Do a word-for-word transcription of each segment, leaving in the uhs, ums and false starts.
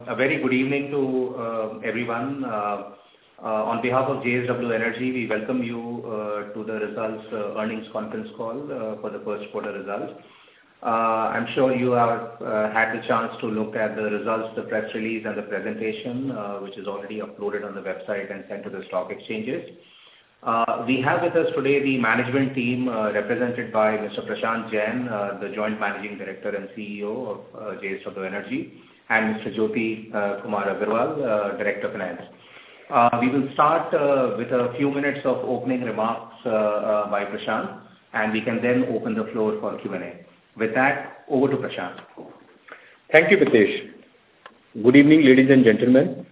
A very good evening to uh, everyone. Uh, uh, on behalf of J S W Energy, we welcome you uh, to the results uh, earnings conference call uh, for the first quarter results. Uh, I'm sure you have uh, had the chance to look at the results, the press release and the presentation, uh, which is already uploaded on the website and sent to the stock exchanges. Uh, we have with us today the management team uh, represented by Mister Prashant Jain, uh, the Joint Managing Director and C E O of uh, J S W Energy, and Mister Jyoti uh, Kumar Agarwal, uh, Director of Finance. Uh, we will start uh, with a few minutes of opening remarks uh, uh, by Prashant, and we can then open the floor for Q and A. With that, over to Prashant. Thank you, Pritesh. Good evening, ladies and gentlemen.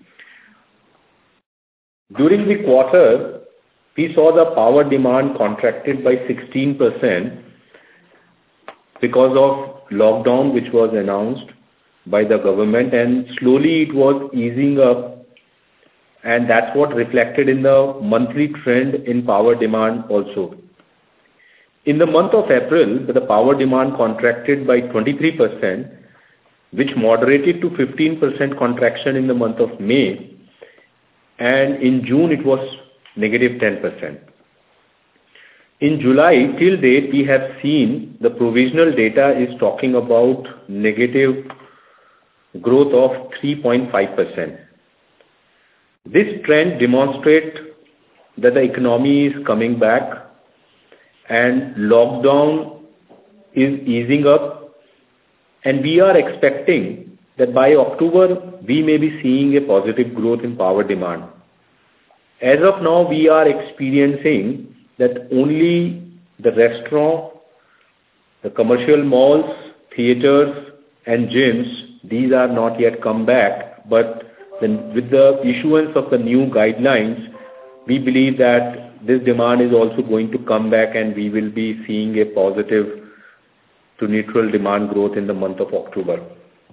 During the quarter, we saw the power demand contracted by sixteen percent because of lockdown which was announced by the government, and slowly it was easing up, and that's what reflected in the monthly trend in power demand also. In the month of April, the power demand contracted by twenty-three percent, which moderated to fifteen percent contraction in the month of May, and in June it was negative ten percent. In July, till date, we have seen the provisional data is talking about negative growth of three point five percent. This trend demonstrates that the economy is coming back and lockdown is easing up, and we are expecting that by October we may be seeing a positive growth in power demand. As of now, we are experiencing that only the restaurant, the commercial malls, theaters and gyms, these are not yet come back, but then with the issuance of the new guidelines, we believe that this demand is also going to come back, and we will be seeing a positive to neutral demand growth in the month of October.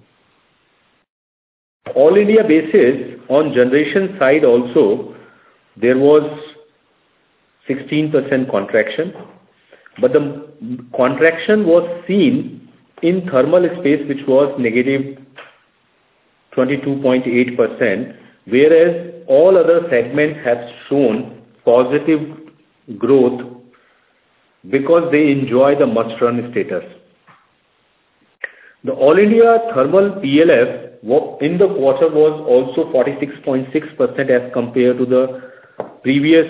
All India basis, on generation side also, there was sixteen percent contraction, but the contraction was seen in thermal space, which was negative twenty-two point eight percent, whereas all other segments have shown positive growth because they enjoy the must-run status. The All India Thermal P L F in the quarter was also forty-six point six percent as compared to the previous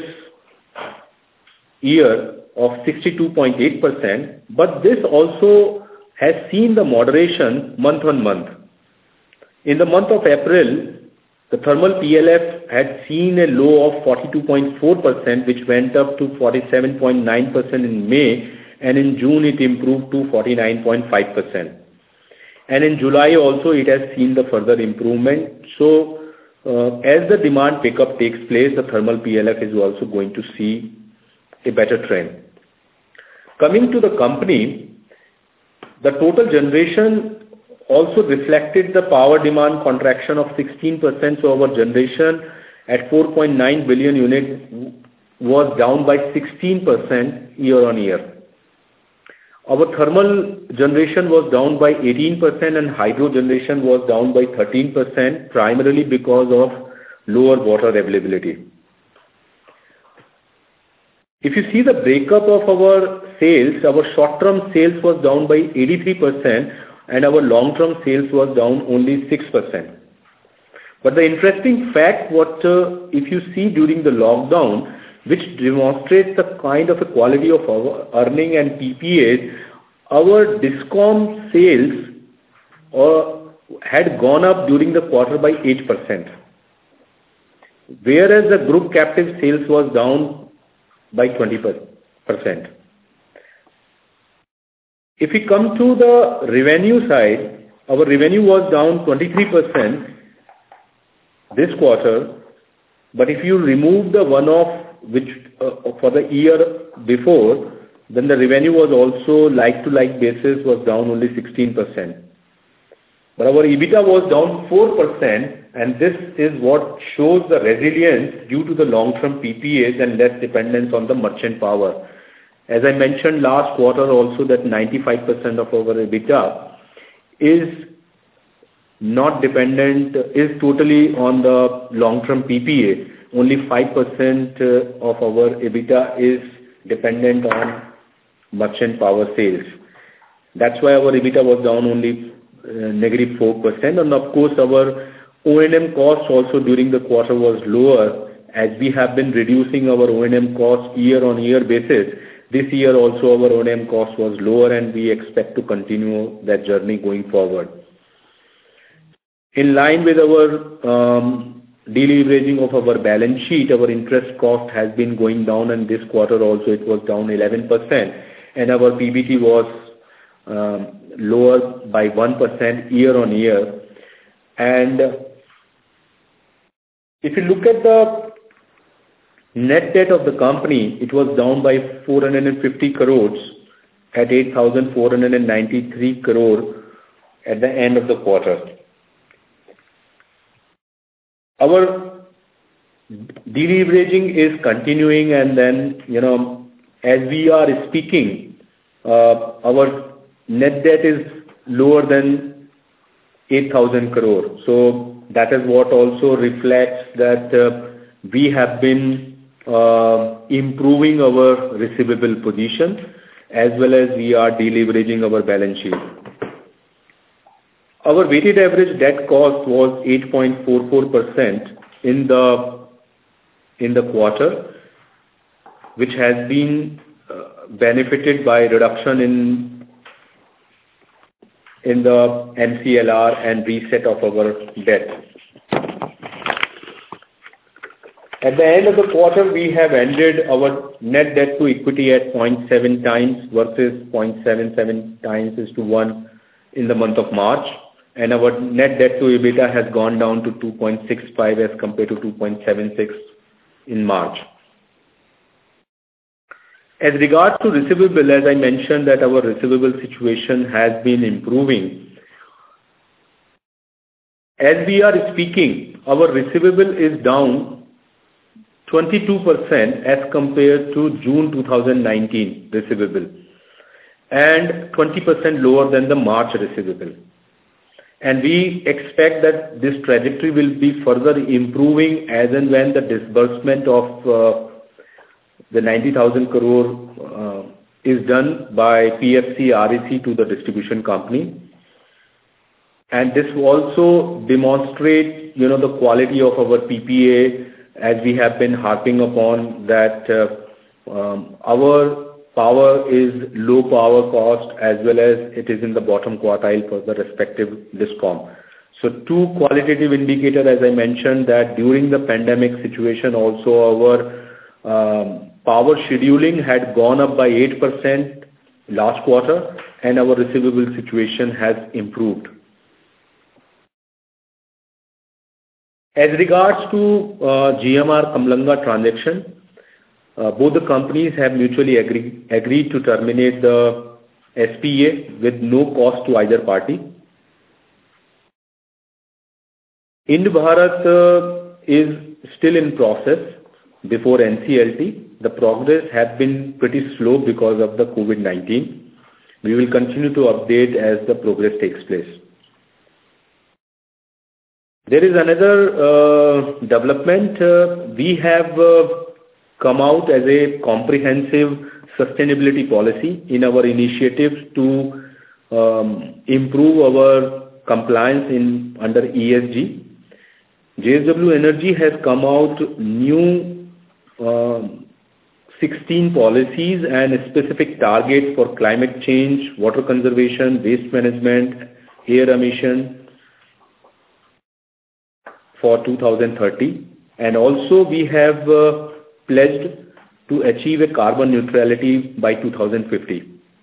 year of sixty-two point eight percent, but this also has seen the moderation month on month. In the month of April, the thermal P L F had seen a low of forty-two point four percent, which went up to forty-seven point nine percent in May, and in June it improved to forty-nine point five percent. And in July also it has seen the further improvement. So uh, as the demand pickup takes place, the thermal P L F is also going to see a better trend. Coming to the company, the total generation also reflected the power demand contraction of sixteen percent, so our generation at four point nine billion units was down by sixteen percent year on year. Our thermal generation was down by eighteen percent and hydro generation was down by thirteen percent, primarily because of lower water availability. If you see the breakup of our sales, our short-term sales was down by eighty-three percent, and our long-term sales was down only six percent. But the interesting fact, what uh, if you see during the lockdown, which demonstrates the kind of a quality of our earning and P P As, our DISCOM sales uh, had gone up during the quarter by eight percent, whereas the group captive sales was down by twenty percent. If we come to the revenue side, our revenue was down twenty-three percent this quarter, but if you remove the one-off which uh, for the year before, then the revenue was also like-to-like basis was down only sixteen percent. But our EBITDA was down four percent, and this is what shows the resilience due to the long-term P P As and less dependence on the merchant power. As I mentioned last quarter also, that ninety-five percent of our EBITDA is not dependent, is totally on the long-term P P A. Only five percent of our EBITDA is dependent on merchant power sales. That's why our EBITDA was down only uh, negative four percent. And of course, our O and M costs also during the quarter was lower, as we have been reducing our O and M costs year-on-year basis. This year also our O and M cost was lower, and we expect to continue that journey going forward. In line with our um, deleveraging of our balance sheet, our interest cost has been going down, and this quarter also it was down eleven percent, and our P B T was um, lower by one percent year-on-year. And if you look at the net debt of the company, it was down by four hundred fifty crores at eight thousand four hundred ninety-three crore at the end of the quarter. Our deleveraging is continuing, and then, you know, as we are speaking, uh, our net debt is lower than eight thousand crore. So that is what also reflects that uh, we have been Uh, improving our receivable position, as well as we are deleveraging our balance sheet. Our weighted average debt cost was eight point four four percent in the in the quarter, which has been uh, benefited by reduction in in the M C L R and reset of our debt. At the end of the quarter, we have ended our net debt to equity at zero point seven times versus zero point seven seven times is to one in the month of March. And our net debt to EBITDA has gone down to two point six five as compared to two point seven six in March. As regards to receivable, as I mentioned that our receivable situation has been improving. As we are speaking, our receivable is down twenty-two percent as compared to June two thousand nineteen receivable, and twenty percent lower than the March receivable. And we expect that this trajectory will be further improving as and when the disbursement of uh, the ninety thousand crore uh, is done by P F C R E C to the distribution company. And this will also demonstrate, you know, the quality of our P P A, as we have been harping upon that uh, um, our power is low power cost, as well as it is in the bottom quartile for the respective DISCOM. So two qualitative indicators, as I mentioned, that during the pandemic situation also our um, power scheduling had gone up by eight percent last quarter, and our receivable situation has improved. As regards to uh, G M R Kamalanga transaction, uh, both the companies have mutually agree, agreed to terminate the S P A with no cost to either party. Ind-Bharat uh, is still in process before N C L T. The progress has been pretty slow because of the COVID nineteen. We will continue to update as the progress takes place. There is another uh, development. Uh, we have uh, come out as a comprehensive sustainability policy in our initiatives to um, improve our compliance in under E S G. J S W Energy has come out new uh, sixteen policies and specific targets for climate change, water conservation, waste management, air emission, for two thousand thirty, and also we have uh, pledged to achieve a carbon neutrality by two thousand fifty.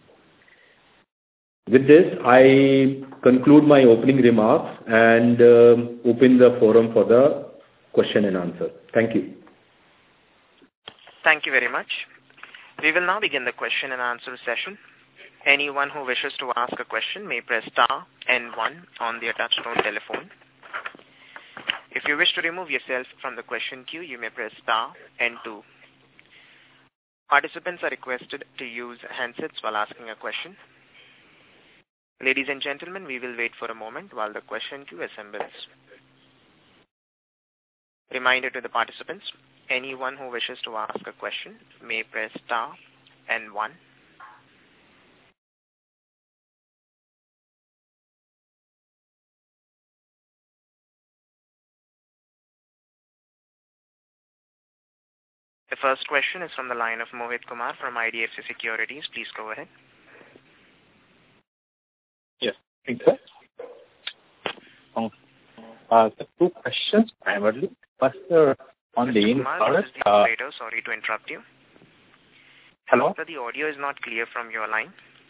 With this, I conclude my opening remarks and uh, open the forum for the question and answer. Thank you. Thank you very much. We will now begin the question and answer session. Anyone who wishes to ask a question may press star and one on their touchtone telephone. If you wish to remove yourself from the question queue, you may press star and two. Participants are requested to use handsets while asking a question. Ladies and gentlemen, we will wait for a moment while the question queue assembles. Reminder to the participants, anyone who wishes to ask a question may press star and one. The first question is from the line of Mohit Kumar from I D F C Securities. Please go ahead. Yes, thank you. Um, uh, the two questions primarily. First, uh, on the in Kumar, this is the operator. Sorry to interrupt you. Hello? Sir, the audio is not clear from your line.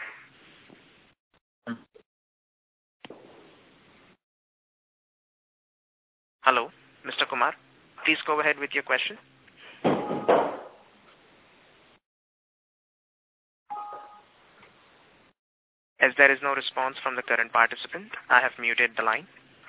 Hello, Mister Kumar. Please go ahead with your question. As there is no response from the current participant, I have muted the line.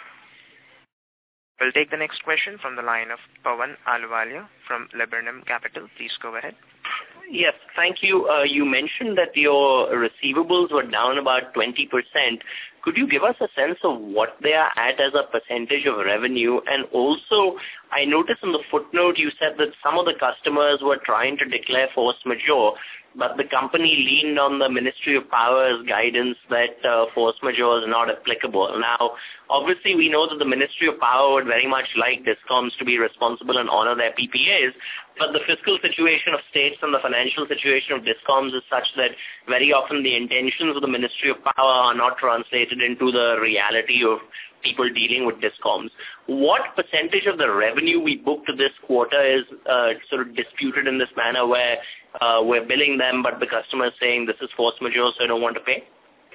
We'll take the next question from the line of Pawan Ahluwalia from Laburnum Capital. Please go ahead. Yes, thank you. Uh, you mentioned that your receivables were down about twenty percent. Could you give us a sense of what they are at as a percentage of revenue? And also, I noticed in the footnote you said that some of the customers were trying to declare force majeure, but the company leaned on the Ministry of Power's guidance that uh, force majeure is not applicable. Now, obviously, we know that the Ministry of Power would very much like DISCOMs to be responsible and honor their P P As, but the fiscal situation of states and the financial situation of DISCOMs is such that very often the intentions of the Ministry of Power are not translated into the reality of people dealing with DISCOMs. What percentage of the revenue we booked this quarter is uh, sort of disputed in this manner where uh, we're billing them but the customer is saying this is force majeure so I don't want to pay?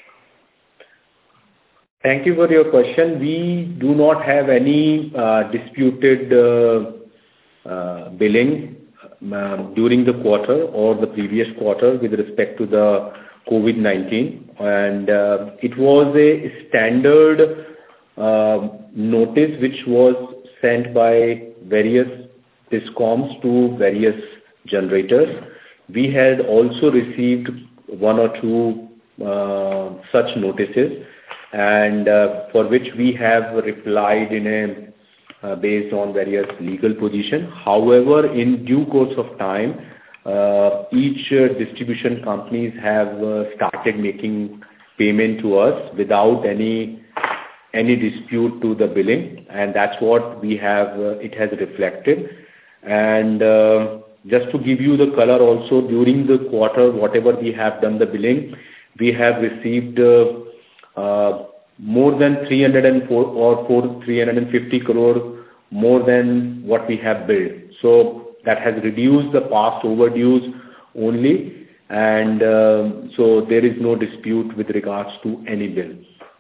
Thank you for your question. We do not have any uh, disputed uh, uh, billing uh, during the quarter or the previous quarter with respect to the COVID nineteen, and uh, it was a standard uh, notice which was sent by various DISCOMs to various generators. We had also received one or two uh, such notices, and uh, for which we have replied in a uh, based on various legal position. However, in due course of time, uh, each uh, distribution companies have uh, started making payment to us without any any dispute to the billing, and that's what we have. Uh, it has reflected, and uh, just to give you the color also, during the quarter, whatever we have done the billing, we have received uh, uh, more than three hundred four or four, three hundred fifty crore more than what we have billed. So that has reduced the past overdues only, and uh, so there is no dispute with regards to any bill.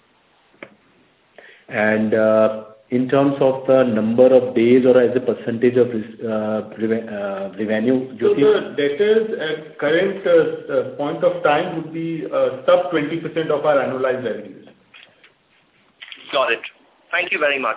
And uh, in terms of the number of days or as a percentage of uh, uh, revenue, so the debtors at current uh, uh, point of time would be uh, sub twenty percent of our annualized revenues. Got it. Thank you very much.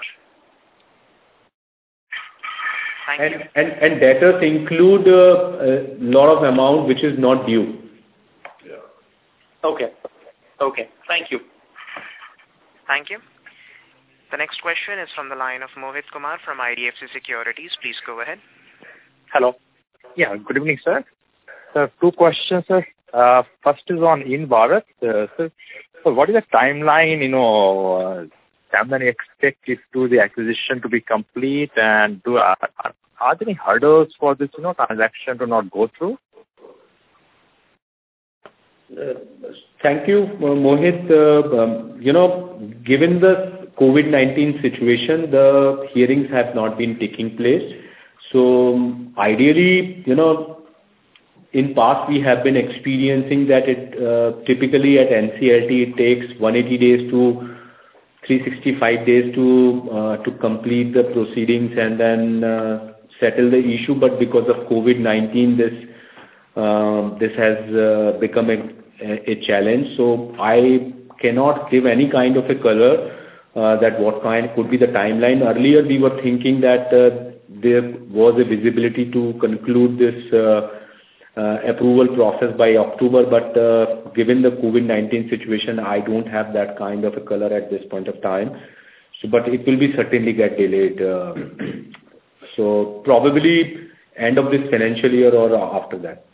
Thank and, you. And, and debtors include uh, a lot of amount which is not due. Yeah. Okay. Okay. Thank you. Thank you. The next question is from the line of Mohit Kumar from I D F C Securities. Please go ahead. Hello. Yeah, good evening, sir. Sir, two questions, sir. Uh, first is on InBharat. Uh, sir, so what is the timeline, you know, uh, can we expect it to the acquisition to be complete, and do, are, are there any hurdles for this, you know, transaction to not go through? Uh, thank you, Mohit. Uh, um, you know, given the COVID nineteen situation, the hearings have not been taking place. So um, ideally, you know, in past we have been experiencing that it uh, typically at N C L T it takes one hundred eighty days to three hundred sixty-five days to uh, to complete the proceedings and then uh, settle the issue. But because of COVID nineteen, this uh, this has uh, become a, a challenge. So I cannot give any kind of a color uh, that what kind could be the timeline. Earlier we were thinking that uh, there was a visibility to conclude this uh, uh, approval process by October, but uh, given the COVID nineteen situation, I don't have that kind of a color at this point of time. So, but it will be certainly get delayed. Uh, so probably end of this financial year or after that.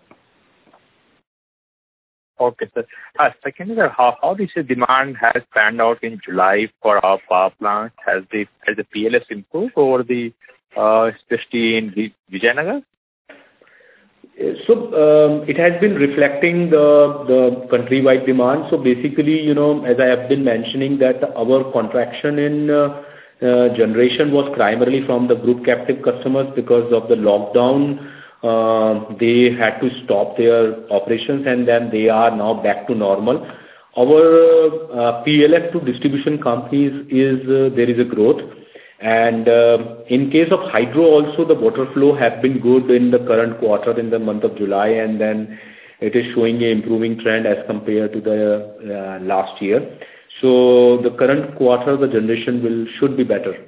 Okay, sir. Uh, secondly, sir, how, how do you say demand has panned out in July for our power plant? Has the has the P L S improved over the, uh, especially in Vijayanagar? So um, it has been reflecting the the countrywide demand. So basically, you know, as I have been mentioning, that our contraction in uh, uh, generation was primarily from the group captive customers because of the lockdown. Uh, they had to stop their operations, and then they are now back to normal. Our uh, P L F to distribution companies is uh, there is a growth. And uh, in case of hydro also, the water flow has been good in the current quarter in the month of July, and then it is showing an improving trend as compared to the uh, last year. So the current quarter, the generation will should be better.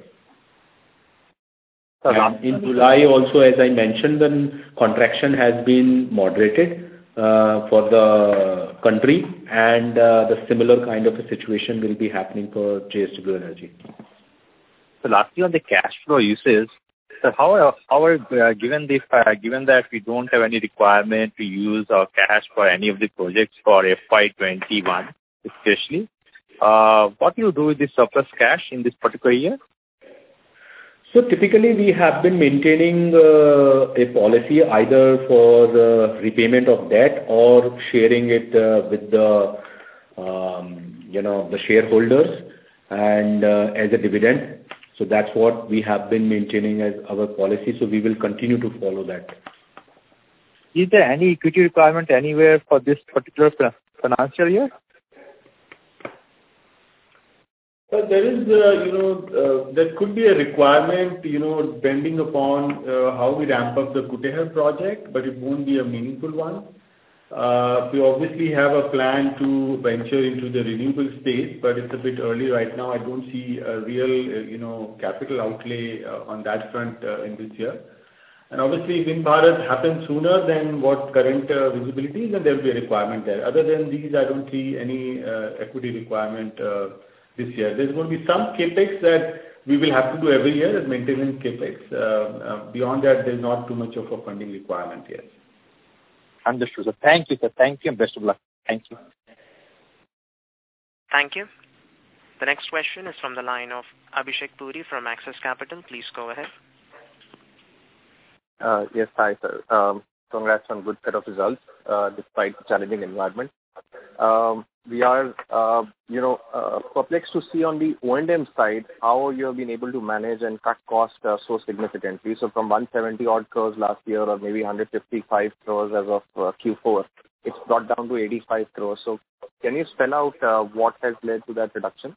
And in July also, as I mentioned, the contraction has been moderated uh, for the country, and uh, the similar kind of a situation will be happening for J S W Energy. So lastly, on the cash flow uses, so how how are uh, given the uh, given that we don't have any requirement to use our cash for any of the projects for F Y twenty-one, especially, uh, what do you do with the surplus cash in this particular year? So typically, we have been maintaining uh, a policy either for uh, repayment of debt or sharing it uh, with the um, you know the shareholders and uh, as a dividend. So that's what we have been maintaining as our policy. So we will continue to follow that. Is there any equity requirement anywhere for this particular financial year? Well, there is, uh, you know, uh, there could be a requirement, you know, depending upon uh, how we ramp up the Kutehr project, but it won't be a meaningful one. Uh, we obviously have a plan to venture into the renewable space, but it's a bit early right now. I don't see a real, uh, you know, capital outlay uh, on that front uh, in this year. And obviously, Wind Bharat happens sooner than what current uh, visibility is, and there will be a requirement there. Other than these, I don't see any uh, equity requirement uh, this year. There's going to be some capex that we will have to do every year as maintenance capex. Uh, uh, beyond that, there's not too much of a funding requirement yet. Understood, sir. Thank you, sir. Thank you, and best of luck. Thank you. Thank you. The next question is from the line of Abhishek Puri from Axis Capital. Please go ahead. Uh, yes, hi, sir. Um, congrats on good set of results uh, despite the challenging environment. Um, we are, uh, you know, uh, perplexed to see on the O and M side how you have been able to manage and cut costs uh, so significantly. So from one hundred seventy odd crores last year, or maybe one hundred fifty-five crores as of uh, Q four, it's brought down to eighty-five crores. So can you spell out uh, what has led to that reduction?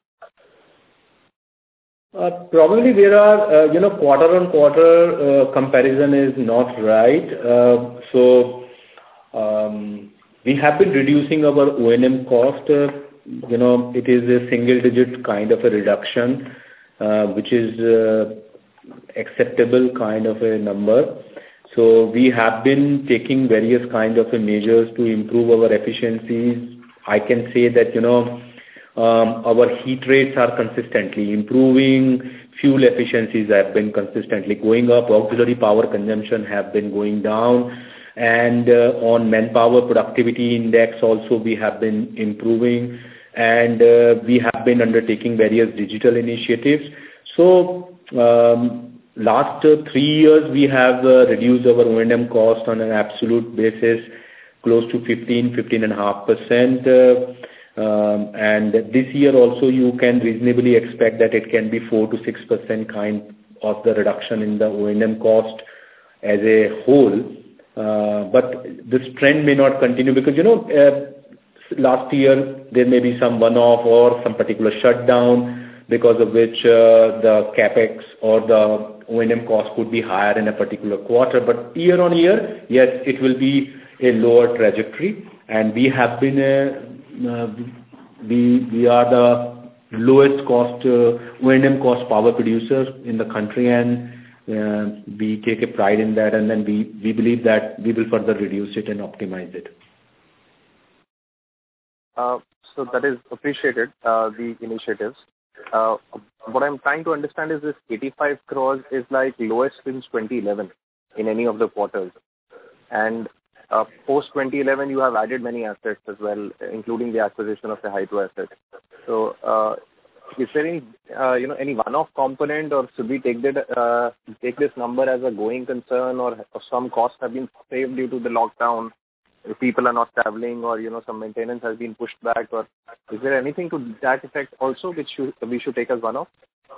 Uh, probably there are, uh, you know, quarter on quarter uh, comparison is not right. Uh, so um, we have been reducing our O and M cost. Uh, you know, it is a single digit kind of a reduction, uh, which is uh, acceptable kind of a number. So we have been taking various kind of a measures to improve our efficiencies. I can say that, you know, Um, our heat rates are consistently improving, fuel efficiencies have been consistently going up, auxiliary power consumption have been going down, and uh, on manpower productivity index also we have been improving, and uh, we have been undertaking various digital initiatives. So um, last uh, three years we have uh, reduced our O and M cost on an absolute basis close to fifteen, fifteen and a half percent. Uh, Um, and this year also you can reasonably expect that it can be four to six percent kind of the reduction in the O and M cost as a whole. Uh, but this trend may not continue because, you know, uh, last year there may be some one-off or some particular shutdown because of which uh, the capex or the O and M cost could be higher in a particular quarter. But year on year, yes, it will be a lower trajectory, and we have been a Uh, we we are the lowest cost uh, O and M cost power producers in the country, and uh, we take a pride in that, and then we, we believe that we will further reduce it and optimize it. Uh, so that is appreciated, uh, the initiatives. Uh, what I'm trying to understand is this eighty-five crores is like lowest since twenty eleven in any of the quarters. And uh, post twenty eleven, you have added many assets as well, including the acquisition of the hydro asset. So, uh, is there any, uh, you know, any one-off component, or should we take that, uh, take this number as a going concern, or, or some costs have been saved due to the lockdown? If people are not traveling, or, you know, some maintenance has been pushed back, or is there anything to that effect also which should, we should take as one-off?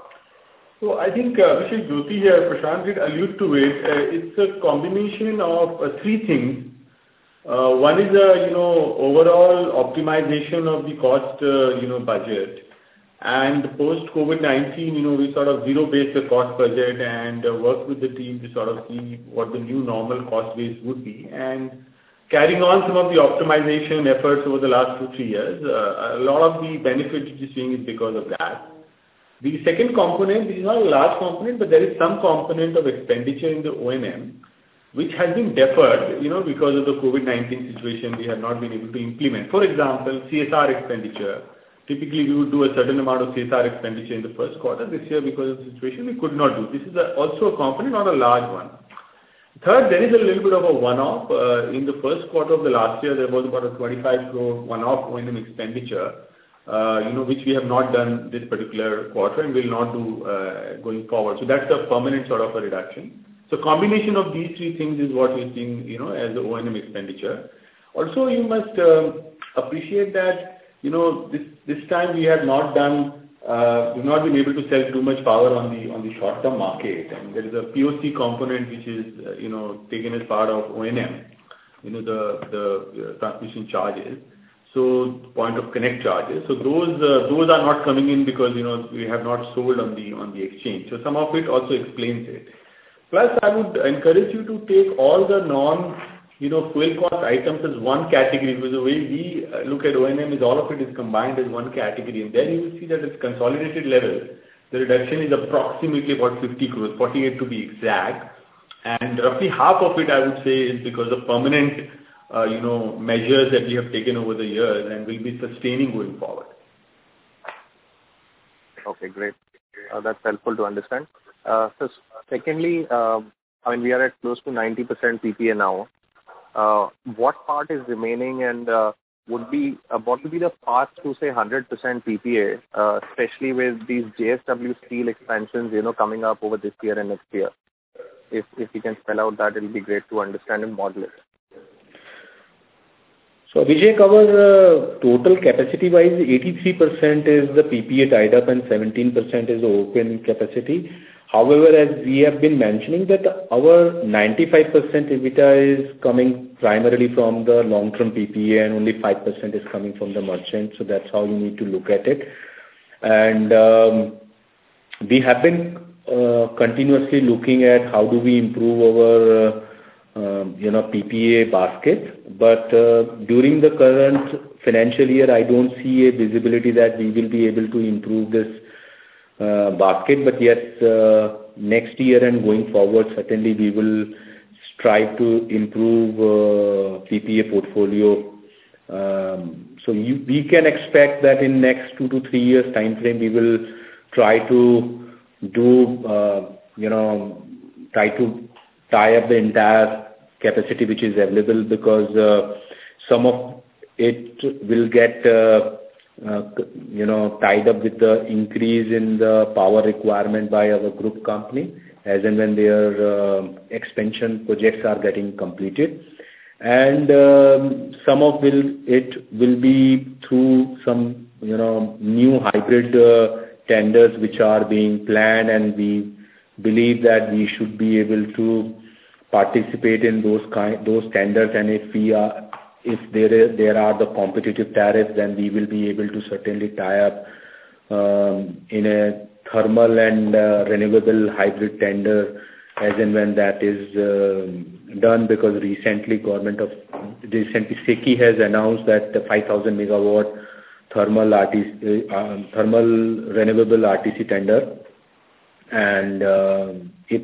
So I think uh, Abhishek Jyoti here, Prashant did allude to it. Uh, it's a combination of uh, three things. Uh, one is a, you know, overall optimization of the cost, uh, you know, budget. And post COVID nineteen, you know, we sort of zero-based the cost budget and uh, worked with the team to sort of see what the new normal cost base would be. And carrying on some of the optimization efforts over the last two, three years, uh, a lot of the benefits you're seeing is because of that. The second component, which is not a large component, but there is some component of expenditure in the O and M, which has been deferred, you know, because of the COVID nineteen situation. We have not been able to implement. For example, C S R expenditure. Typically, we would do a certain amount of C S R expenditure in the first quarter. This year, because of the situation, we could not do. This is a, also a component, not a large one. Third, there is a little bit of a one-off. Uh, in the first quarter of the last year, there was about a twenty-five crore one-off O and M expenditure, uh, you know, which we have not done this particular quarter and will not do uh, going forward. So that's a permanent sort of a reduction. So combination of these three things is what we're seeing, you know, as the O and M expenditure. Also, you must um, appreciate that, you know, this this time we have not done. Uh, we've not been able to sell too much power on the on the short-term market, and there is a P O C component which is uh, you know taken as part of O and M, you know the the uh, transmission charges, so point of connect charges. So those uh, those are not coming in because you know we have not sold on the on the exchange. So some of it also explains it. Plus, I would encourage you to take all the non you know, fuel cost items as one category, because the way we look at O and M is all of it is combined as one category. And then you will see that at consolidated level, the reduction is approximately about fifty crores, forty-eight to be exact. And roughly half of it, I would say, is because of permanent, uh, you know, measures that we have taken over the years and will be sustaining going forward. Okay, great. Uh, that's helpful to understand. Uh, so secondly, uh, I mean, we are at close to ninety percent P P A now. Uh, what part is remaining, and uh, would be uh, what would be the path to say one hundred percent P P A, uh, especially with these J S W Steel expansions, you know, coming up over this year and next year? If if you can spell out that, it will be great to understand and model it. So Abhishek, our uh, total capacity-wise, eighty-three percent is the P P A tied up and seventeen percent is the open capacity. However, as we have been mentioning that our ninety-five percent EBITDA is coming primarily from the long-term P P A and only five percent is coming from the merchant. So that's how you need to look at it. And um, we have been uh, continuously looking at how do we improve our uh, uh, you know, P P A basket. But uh, during the current financial year, I don't see a visibility that we will be able to improve this Uh, basket, but yes, uh, next year and going forward, certainly we will strive to improve uh, P P A portfolio. Um, so you, we can expect that in next two to three years time frame, we will try to do, uh, you know, try to tie up the entire capacity which is available, because uh, some of it will get uh, Uh, you know, tied up with the increase in the power requirement by our group company as and when their uh, expansion projects are getting completed. And um, some of will, it will be through some, you know, new hybrid uh, tenders which are being planned, and we believe that we should be able to participate in those kind, those tenders. And if we are If there is, there are the competitive tariffs, then we will be able to certainly tie up um, in a thermal and uh, renewable hybrid tender as and when that is uh, done, because recently government of recently SECI has announced that the five thousand megawatt thermal R T C, uh, thermal renewable R T C tender, and uh, if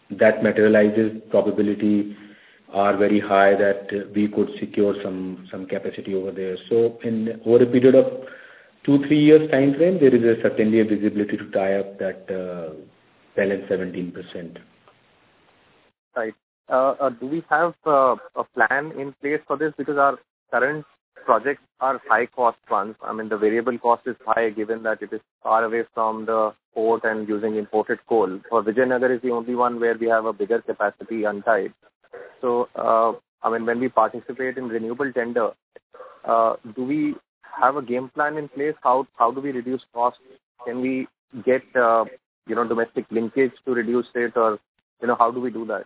that materializes, probability are very high that we could secure some some capacity over there. So in over a period of two, three years time frame, there is a, certainly a visibility to tie up that uh, balance seventeen percent. Right. Uh, uh, do we have uh, a plan in place for this? Because our current projects are high cost ones. I mean, the variable cost is high given that it is far away from the port and using imported coal. For Vijayanagar is the only one where we have a bigger capacity untied. So, uh, I mean, when we participate in renewable tender, uh, do we have a game plan in place? How how do we reduce costs? Can we get uh, you know domestic linkage to reduce it, or you know how do we do that?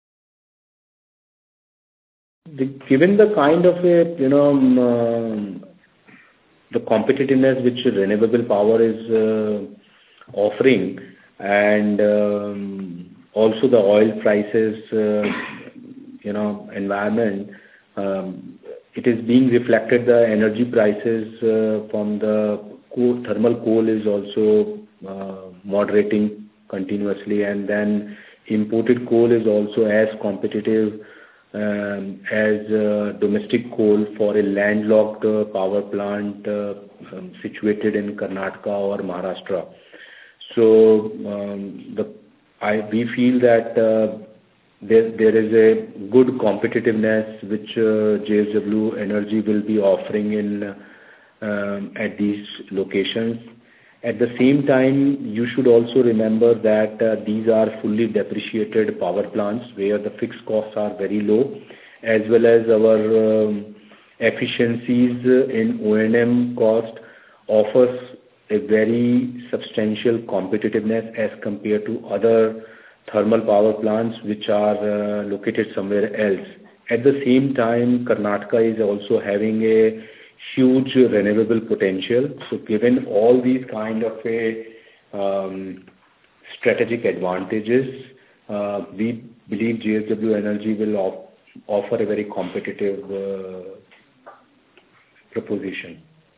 The, given the kind of a you know um, the competitiveness which renewable power is uh, offering, and um, also the oil prices. Uh, you know, environment, um, it is being reflected, the energy prices uh, from the coal, thermal coal is also uh, moderating continuously, and then imported coal is also as competitive um, as uh, domestic coal for a landlocked uh, power plant uh, um, situated in Karnataka or Maharashtra. So um, the, I, we feel that uh, There, there is a good competitiveness which uh, J S W Energy will be offering in um, at these locations. At the same time, you should also remember that uh, these are fully depreciated power plants where the fixed costs are very low, as well as our um, efficiencies in O and M cost offers a very substantial competitiveness as compared to other thermal power plants which are uh, located somewhere else. At the same time, Karnataka is also having a huge renewable potential. So given all these kind of a um, strategic advantages, uh, we believe J S W Energy will op offer a very competitive uh, proposition.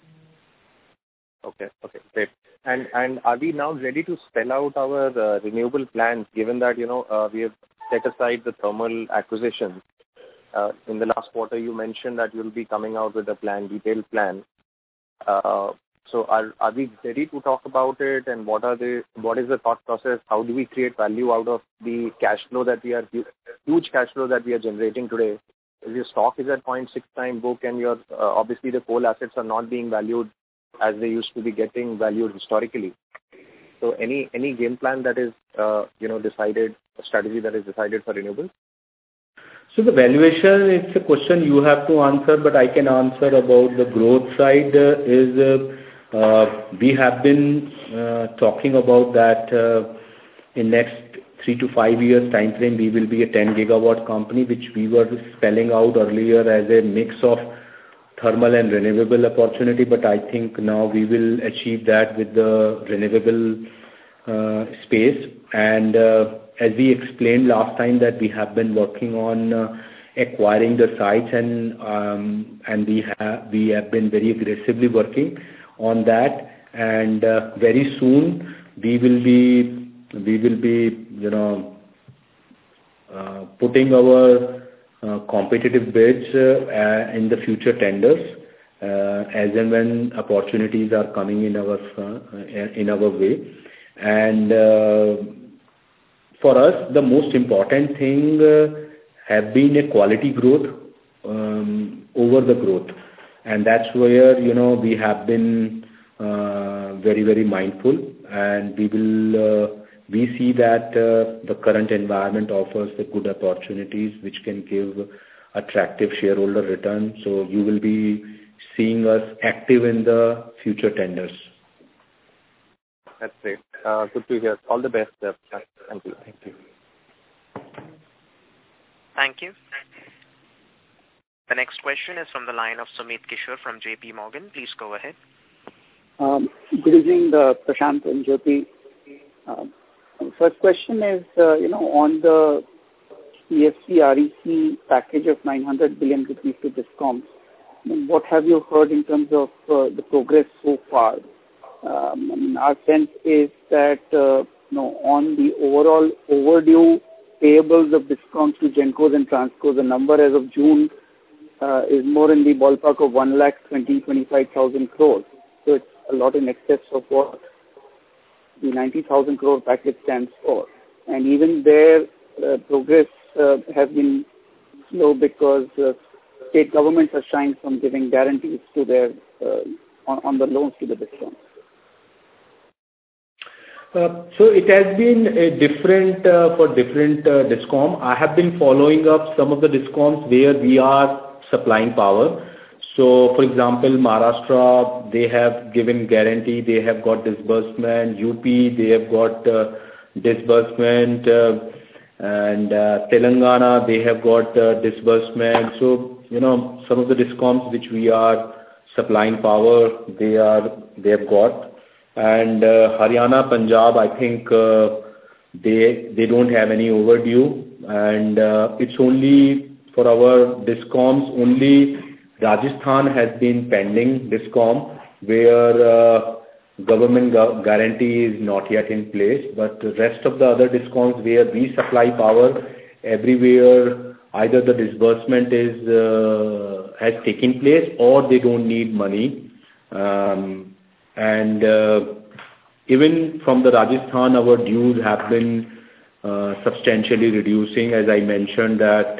Okay, okay, great. And and are we now ready to spell out our uh, renewable plans, given that, you know, uh, we have set aside the thermal acquisition? Uh, in the last quarter, you mentioned that you'll be coming out with a plan, detailed plan. Uh, so are are we ready to talk about it? And what are the what is the thought process? How do we create value out of the cash flow that we are huge cash flow that we are generating today? If your stock is at zero point six time book, and your uh, obviously the coal assets are not being valued as they used to be getting valued historically. So any any game plan that is uh, you know decided, a strategy that is decided for renewables? So the valuation, it's a question you have to answer, but I can answer about the growth side. Uh, is uh, uh, we have been uh, talking about that uh, in next three to five years time frame we will be a ten gigawatt company, which we were spelling out earlier as a mix of thermal and renewable opportunity, but I think now we will achieve that with the renewable uh, space. And uh, as we explained last time, that we have been working on uh, acquiring the sites, and um, and we have we have been very aggressively working on that. And uh, very soon we will be we will be you know uh, putting our Uh, competitive bids uh, in the future tenders uh, as and when opportunities are coming in our uh, in our way. And uh, for us, the most important thing uh, have been a quality growth um, over the growth, and that's where you know we have been uh, very very mindful, and we will. Uh, We see that uh, the current environment offers the good opportunities which can give attractive shareholder return. So you will be seeing us active in the future tenders. That's great. Uh, good to hear. All the best. Uh, thank you. Thank you. Thank you. The next question is from the line of Sumit Kishore from J P Morgan. Please go ahead. Um, good evening, uh, Prashant and Jyoti. Um, First question is, uh, you know, on the C F C R E C package of nine hundred billion rupees to DISCOMs, what have you heard in terms of uh, the progress so far? Um, I mean, our sense is that, uh, you know, on the overall overdue payables of DISCOMs to GENCOs and TRANSCOs, the number as of June uh, is more in the ballpark of one lakh twenty, twenty-five thousand crores. So it's a lot in excess of what the ninety thousand crore package stands for. And even there, uh, progress uh, has been slow because uh, state governments are shying from giving guarantees to their uh, on, on the loans to the DISCOMs. Uh, so it has been a different uh, for different uh, DISCOM. I have been following up some of the DISCOMs where we are supplying power. So, for example, Maharashtra, they have given guarantee, they have got disbursement. U P, they have got uh, disbursement. Uh, and uh, Telangana, they have got uh, disbursement. So, you know, some of the DISCOMs which we are supplying power, they are they have got. And uh, Haryana, Punjab, I think uh, they they don't have any overdue. And uh, it's only for our DISCOMs, only Rajasthan has been pending DISCOM, where uh, government gu guarantee is not yet in place. But the rest of the other DISCOMs where we supply power, everywhere either the disbursement is uh, has taken place or they don't need money. Um, and uh, even from the Rajasthan, our dues have been uh, substantially reducing. As I mentioned that,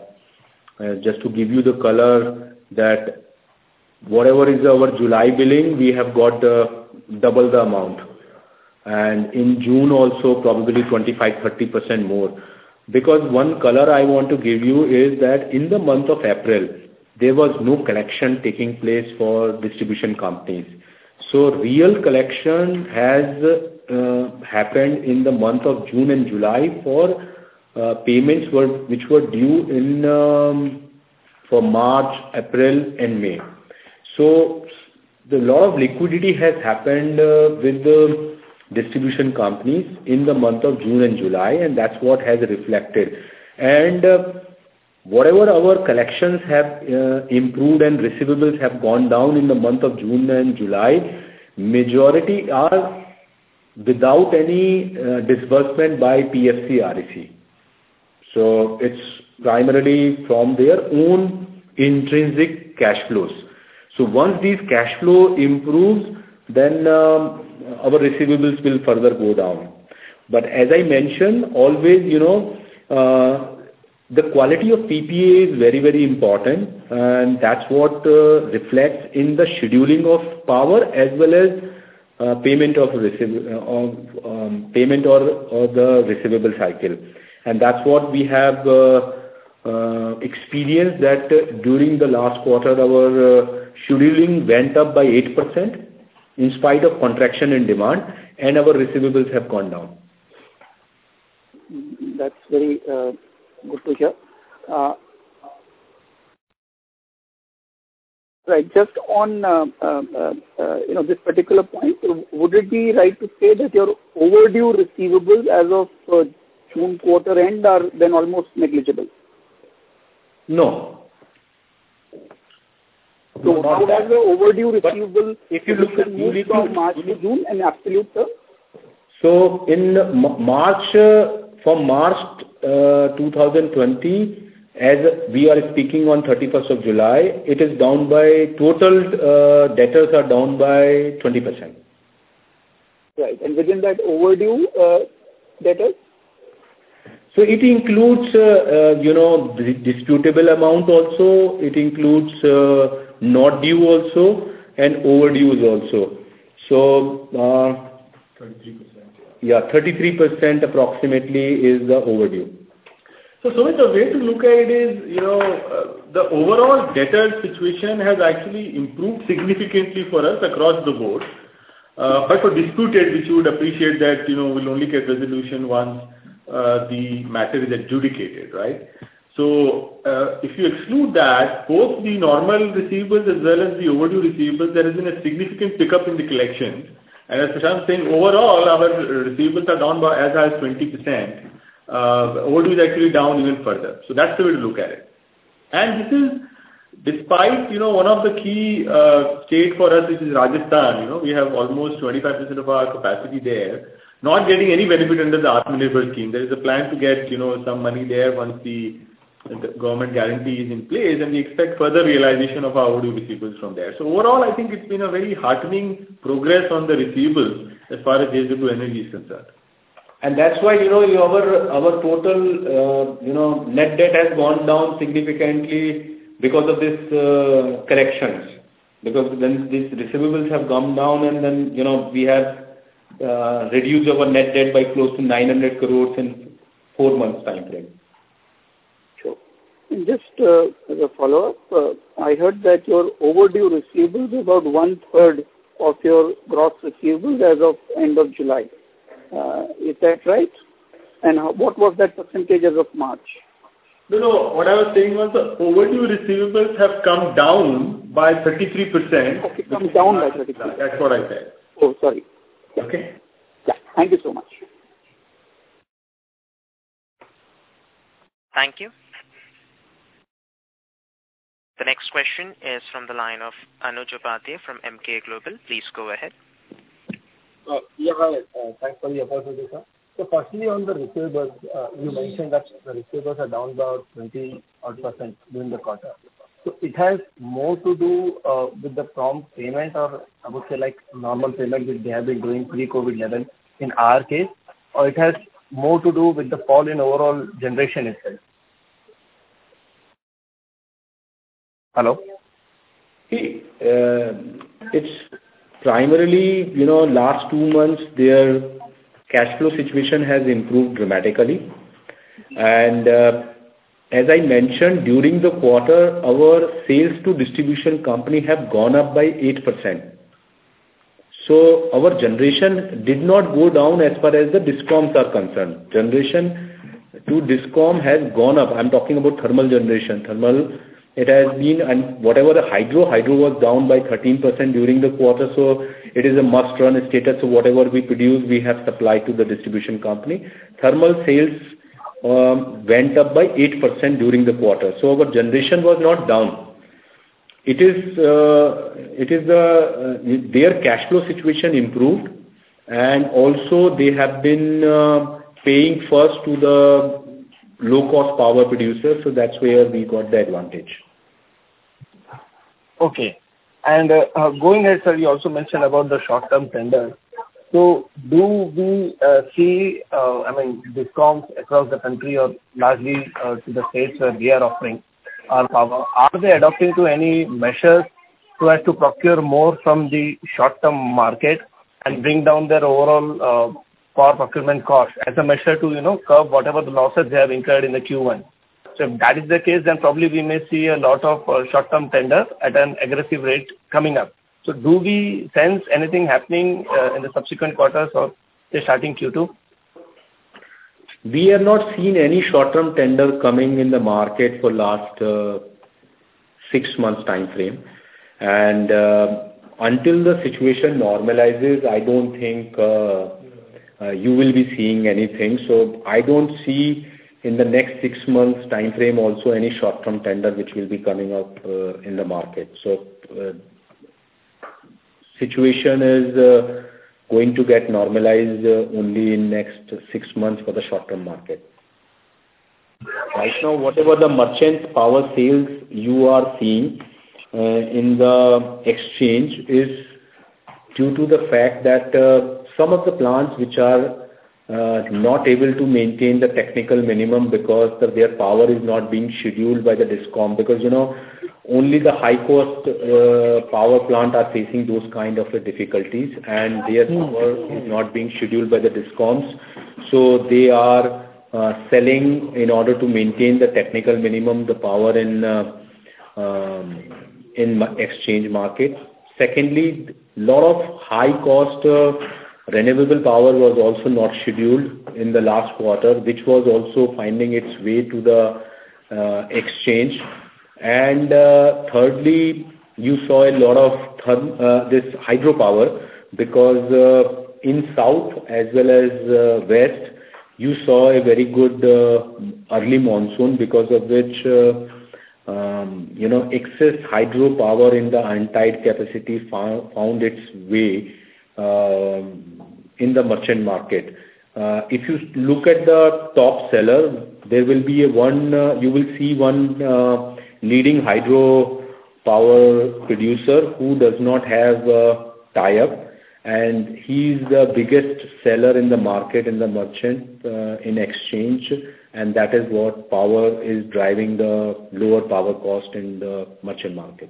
uh, uh, just to give you the color, that whatever is our July billing, we have got uh, double the amount. And in June also probably twenty-five to thirty percent more. Because one color I want to give you is that in the month of April, there was no collection taking place for distribution companies. So real collection has uh, happened in the month of June and July for uh, payments were, which were due in um, for March, April and May. So the lot of liquidity has happened uh, with the distribution companies in the month of June and July, and that's what has reflected. And uh, whatever our collections have uh, improved and receivables have gone down in the month of June and July, majority are without any uh, disbursement by P F C R E C. So it's primarily from their own intrinsic cash flows. So once these cash flow improves, then um, our receivables will further go down. But as I mentioned, always, you know, uh, the quality of P P A is very, very important, and that's what uh, reflects in the scheduling of power as well as uh, payment of receivable, uh, um, payment or, or the receivable cycle. And that's what we have uh, uh, experienced, that uh, during the last quarter our uh, scheduling went up by eight percent in spite of contraction in demand, and our receivables have gone down. That's very uh, good to hear. Uh, right, just on uh, uh, uh, you know this particular point, would it be right to say that your overdue receivables as of uh, June quarter end are then almost negligible? No. So no, how does the overdue receivable if you look at move from March to June in absolute terms? So in March, uh, from March uh, two thousand twenty, as we are speaking on thirty-first of July, it is down by, total uh, debtors are down by twenty percent. Right, and within that overdue uh, debtors? So it includes, uh, uh, you know, disputable amount also, it includes uh, not due also, and overdues also. So, uh, thirty-three percent. Yeah, thirty-three percent approximately is the overdue. So, Sumit, the way to look at it is, you know, uh, the overall debtor situation has actually improved significantly for us across the board. Uh, but for disputed, which you would appreciate that, you know, we'll only get resolution once uh, the matter is adjudicated, right? So, uh, if you exclude that, both the normal receivables as well as the overdue receivables, there has been a significant pickup in the collections. And as Prashant is saying, overall, our receivables are down by as high as twenty percent. Uh, overdue is actually down even further. So that's the way to look at it. And this is despite, you know, one of the key uh, state for us, which is Rajasthan. You know, we have almost twenty-five percent of our capacity there. not getting any benefit under the Atmanirbhar scheme. There is a plan to get, you know, some money there once the, the government guarantee is in place, and we expect further realization of our overdue receivables from there. So overall, I think it's been a very heartening progress on the receivables as far as J S W Energy is concerned. And that's why, you know, our, our total, uh, you know, net debt has gone down significantly because of this uh, collections. Because then these receivables have come down, and then, you know, we have uh, reduced our net debt by close to nine hundred crores in four months time frame. Sure. And just uh, as a follow-up, uh, I heard that your overdue receivables is about one-third of your gross receivables as of end of July. Uh, is that right? And how, what was that percentage as of March? No, no, what I was saying was the overdue receivables have come down by thirty-three percent. Okay, come down by thirty-three percent. That's what I said. Oh, sorry. Yeah. Okay. Yeah, thank you so much. Thank you. The next question is from the line of Anuj Upadhyay from M K Global. Please go ahead. Uh, yeah, hi. Uh, thanks for the opportunity, sir. So firstly, on the receivables, uh, you mentioned that the receivables are down about twenty odd percent during the quarter. So it has more to do uh, with the prompt payment, or I would say like normal payment which they have been doing pre-COVID level in our case, or it has more to do with the fall in overall generation itself? Hello? See, uh, it's primarily, you know, last two months their cash flow situation has improved dramatically, and uh, as I mentioned, during the quarter our sales to distribution company have gone up by eight percent. So our generation did not go down as far as the DISCOMs are concerned. Generation to DISCOM has gone up. I'm talking about thermal generation. Thermal, it has been, and whatever the hydro, hydro was down by thirteen percent during the quarter, so it is a must-run status. So whatever we produce, we have supplied to the distribution company. Thermal sales um, went up by eight percent during the quarter. So our generation was not down. It is, uh, it is the, uh, their cash flow situation improved, and also they have been uh, paying first to the low-cost power producers, so that's where we got the advantage. Okay. And uh, uh, going ahead, sir, you also mentioned about the short-term tender. So do we uh, see, uh, I mean, DISCOMs across the country or largely uh, to the states where we are offering our power, are they adopting to any measures so as to procure more from the short-term market and bring down their overall uh, power procurement cost as a measure to, you know, curb whatever the losses they have incurred in the Q one? So if that is the case, then probably we may see a lot of uh, short-term tender at an aggressive rate coming up. So do we sense anything happening uh, in the subsequent quarters or say starting Q two? We have not seen any short-term tender coming in the market for last uh, six months time frame. And uh, until the situation normalizes, I don't think uh, uh, you will be seeing anything. So I don't see in the next six months time frame also any short-term tender which will be coming up uh, in the market. So uh, situation is uh, going to get normalized uh, only in next six months for the short-term market. Right now, whatever the merchant power sales you are seeing uh, in the exchange is due to the fact that uh, some of the plants which are uh, not able to maintain the technical minimum because the, their power is not being scheduled by the DISCOM, because, you know, only the high-cost uh, power plant are facing those kind of uh, difficulties, and their power is not being scheduled by the DISCOMs. So they are uh, selling in order to maintain the technical minimum, the power in uh, um, in exchange market. Secondly, lot of high-cost uh, renewable power was also not scheduled in the last quarter, which was also finding its way to the uh, exchange. And uh, thirdly, you saw a lot of therm, uh, this hydropower, because uh, in south as well as uh, west, you saw a very good uh, early monsoon, because of which uh, um, you know excess hydropower in the untied capacity found, found its way uh, in the merchant market. Uh, if you look at the top seller, there will be a one, uh, you will see one uh, leading hydro power producer who does not have a tie-up, and he is the biggest seller in the market in the merchant uh, in exchange, and that is what power is driving the lower power cost in the merchant market.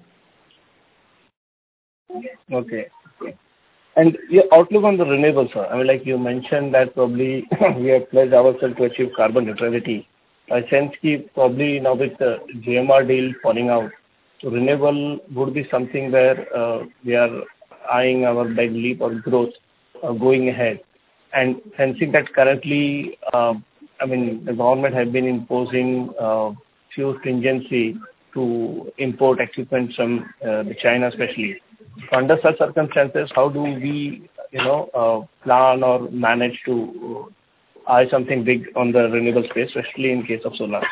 Okay. And your outlook on the renewables, sir. I mean, like you mentioned that probably we have pledged ourselves to achieve carbon neutrality. I sense that probably now with the J M R deal falling out, so renewable would be something where uh, we are eyeing our big leap or growth uh, going ahead. And sensing that currently, uh, I mean, the government has been imposing uh, few stringency to import equipment from uh, the China especially. So under such circumstances, how do we, you know, uh, plan or manage to eye something big on the renewable space, especially in case of solar?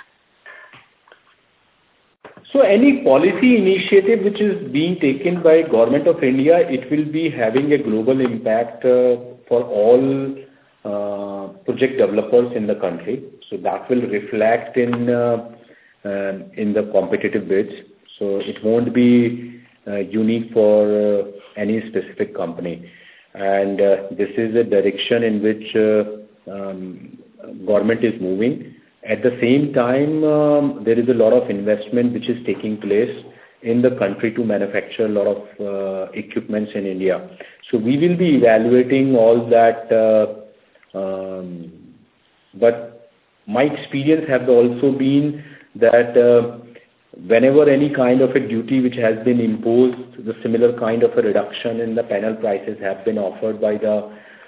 So any policy initiative which is being taken by Government of India, it will be having a global impact uh, for all uh, project developers in the country. So that will reflect in uh, uh, in the competitive bids. So it won't be uh, unique for uh, any specific company. And uh, this is a direction in which uh, um, government is moving. At the same time, um, there is a lot of investment which is taking place in the country to manufacture a lot of uh, equipments in India. So we will be evaluating all that. Uh, um, but my experience has also been that uh, whenever any kind of a duty which has been imposed, the similar kind of a reduction in the panel prices have been offered by the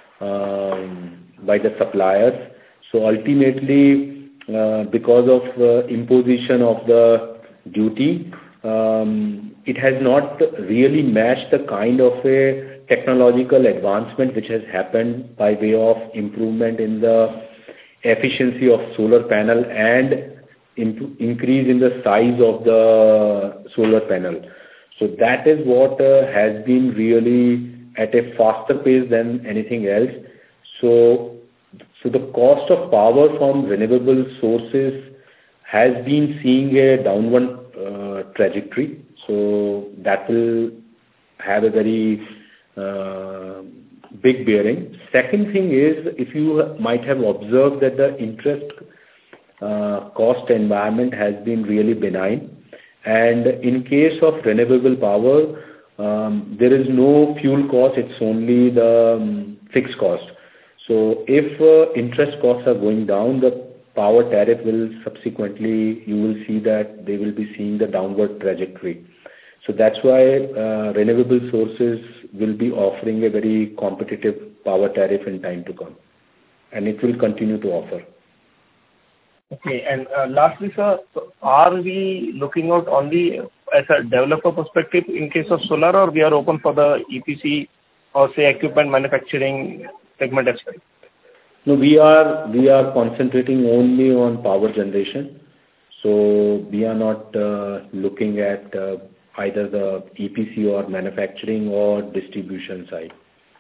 um, by the suppliers. So ultimately, Uh, because of uh, imposition of the duty, um, it has not really matched the kind of a technological advancement which has happened by way of improvement in the efficiency of solar panel and increase in the size of the solar panel. So that is what uh, has been really at a faster pace than anything else. So So the cost of power from renewable sources has been seeing a downward uh, trajectory. So that will have a very uh, big bearing. Second thing is, if you might have observed that the interest uh, cost environment has been really benign. And in case of renewable power, um, there is no fuel cost, it's only the um, fixed cost. So if uh, interest costs are going down, the power tariff will subsequently, you will see that they will be seeing the downward trajectory. So that's why uh, renewable sources will be offering a very competitive power tariff in time to come. And it will continue to offer. Okay, and uh, lastly, sir, are we looking out only as a developer perspective in case of solar, or we are open for the E P C or say equipment manufacturing segment as well? No, we are we are concentrating only on power generation. So we are not uh, looking at uh, either the E P C or manufacturing or distribution side.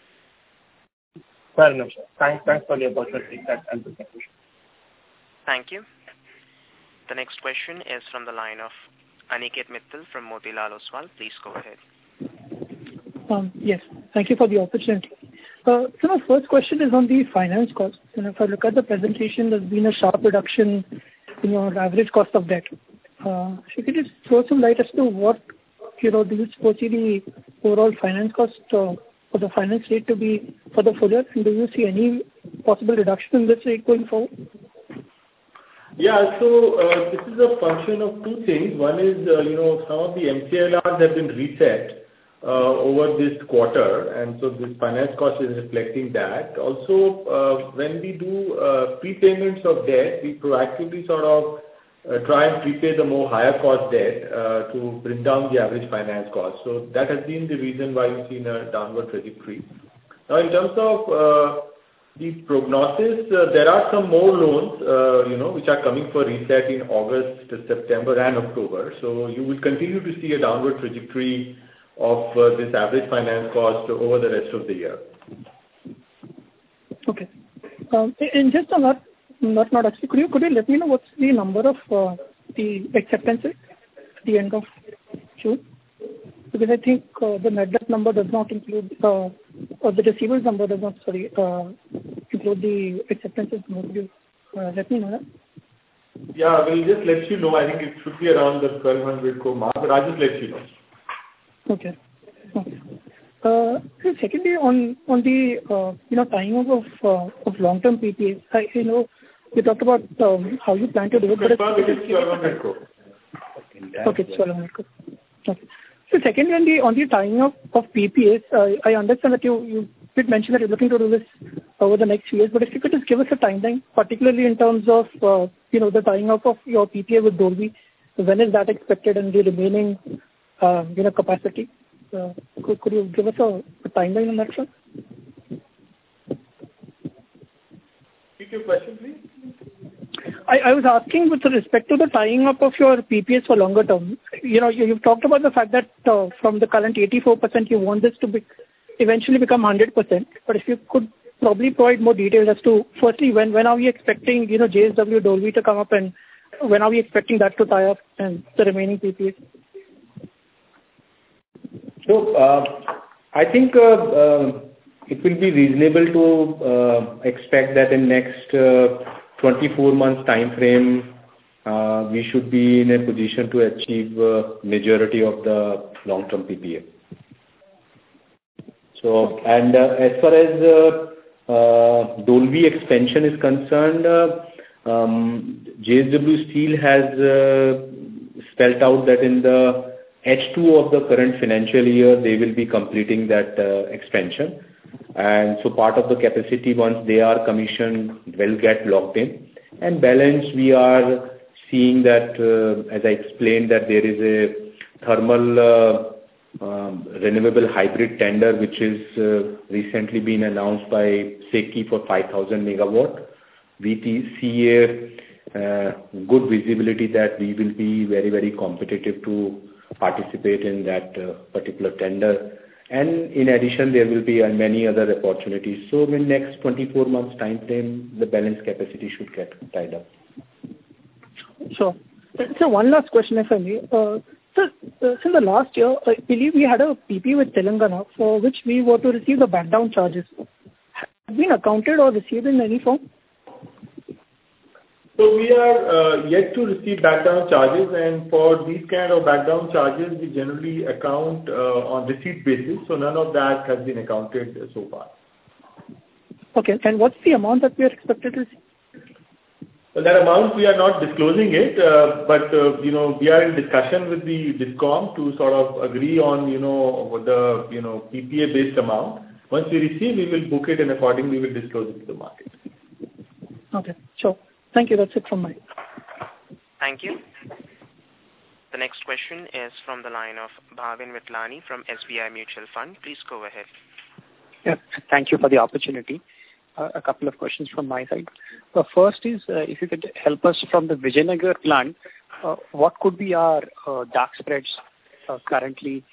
Fair enough, sir. Thanks, thanks for the opportunity. That answers the question. Thank you. The next question is from the line of Aniket Mittal from Motilal Oswal. Please go ahead. Um, yes, thank you for the opportunity. Uh, so my first question is on the finance cost. And if I look at the presentation, there's been a sharp reduction in your average cost of debt. Uh, so you could just throw some light as to what, you know, do you foresee the overall finance cost uh, for the finance rate to be for the full year? And do you see any possible reduction in this rate going forward? Yeah, so uh, this is a function of two things. One is, uh, you know, some of the M C L Rs have been reset Uh, over this quarter, and so this finance cost is reflecting that. Also, uh, when we do uh, prepayments of debt, we proactively sort of uh, try and prepay the more higher cost debt uh, to bring down the average finance cost. So that has been the reason why you've seen a downward trajectory. Now, in terms of uh, the prognosis, uh, there are some more loans, uh, you know, which are coming for reset in August, September, and October. So you will continue to see a downward trajectory of uh, this average finance cost over the rest of the year. Okay. Um, and just on that, not, not actually, could you, could you let me know what's the number of uh, the acceptances at the end of June? Because I think uh, the net debt number does not include, uh, or the receivables number does not, sorry, uh, include the acceptances. Could you uh, let me know that? Yeah, we'll just let you know. I think it should be around the twelve hundred crore mark, but I'll just let you know. Okay. Okay. Uh, so secondly, on on the uh, you know tying up of uh, of long-term P P As, I you know you talked about um, how you plan to do it. But it is twelve hundred crore. Okay, it's twelve hundred crore. Okay. So secondly, on the on the tying up of P P As, uh, I understand that you you did mention that you're looking to do this over the next few years. But if you could just give us a timeline, particularly in terms of uh, you know the tying up of your P P A with Dolvi, when is that expected, and the remaining uh, you know capacity? Uh, could, could you give us a, a timeline on that, sir? Repeat your question, please. I, I was asking with respect to the tying up of your P P As for longer term. You know, you, you've talked about the fact that uh, from the current eighty-four percent, you want this to be eventually become one hundred percent. But if you could probably provide more details as to, firstly, when when are we expecting, you know, J S W Dolvi to come up, and when are we expecting that to tie up and the remaining P P As? So, uh, I think uh, uh, it will be reasonable to uh, expect that in next uh, twenty-four months time frame, uh, we should be in a position to achieve uh, majority of the long-term P P A. So, and uh, as far as uh, uh, Dolvi expansion is concerned, uh, um, J S W Steel has uh, spelled out that in the H two of the current financial year, they will be completing that uh, expansion. And so part of the capacity, once they are commissioned, will get locked in. And balance, we are seeing that, uh, as I explained, that there is a thermal uh, um, renewable hybrid tender, which is uh, recently been announced by SECI for five thousand megawatt. We see a uh, good visibility that we will be very, very competitive to participate in that uh, particular tender. And in addition, there will be uh, many other opportunities. So in next twenty-four months time frame, the balance capacity should get tied up. Sure. So one last question, if I may. Uh, so, uh, so in the last year, I believe we had a P P with Telangana for which we were to receive the back down charges. Have been accounted or received in any form? So we are uh, yet to receive back-down charges, and for these kind of back-down charges, we generally account uh, on receipt basis. So none of that has been accounted so far. Okay, and what's the amount that we are expected to receive? Well, that amount we are not disclosing it, uh, but uh, you know we are in discussion with the DISCOM to sort of agree on you know the you know P P A-based amount. Once we receive, we will book it, and accordingly we will disclose it to the market. Okay, sure. Thank you. That's it from me. Thank you. The next question is from the line of Bhavin Vitlani from S B I Mutual Fund. Please go ahead. Yeah, thank you for the opportunity. Uh, a couple of questions from my side. The uh, first is, uh, if you could help us from the Vijayanagar plant, uh, what could be our uh, dark spreads uh, currently?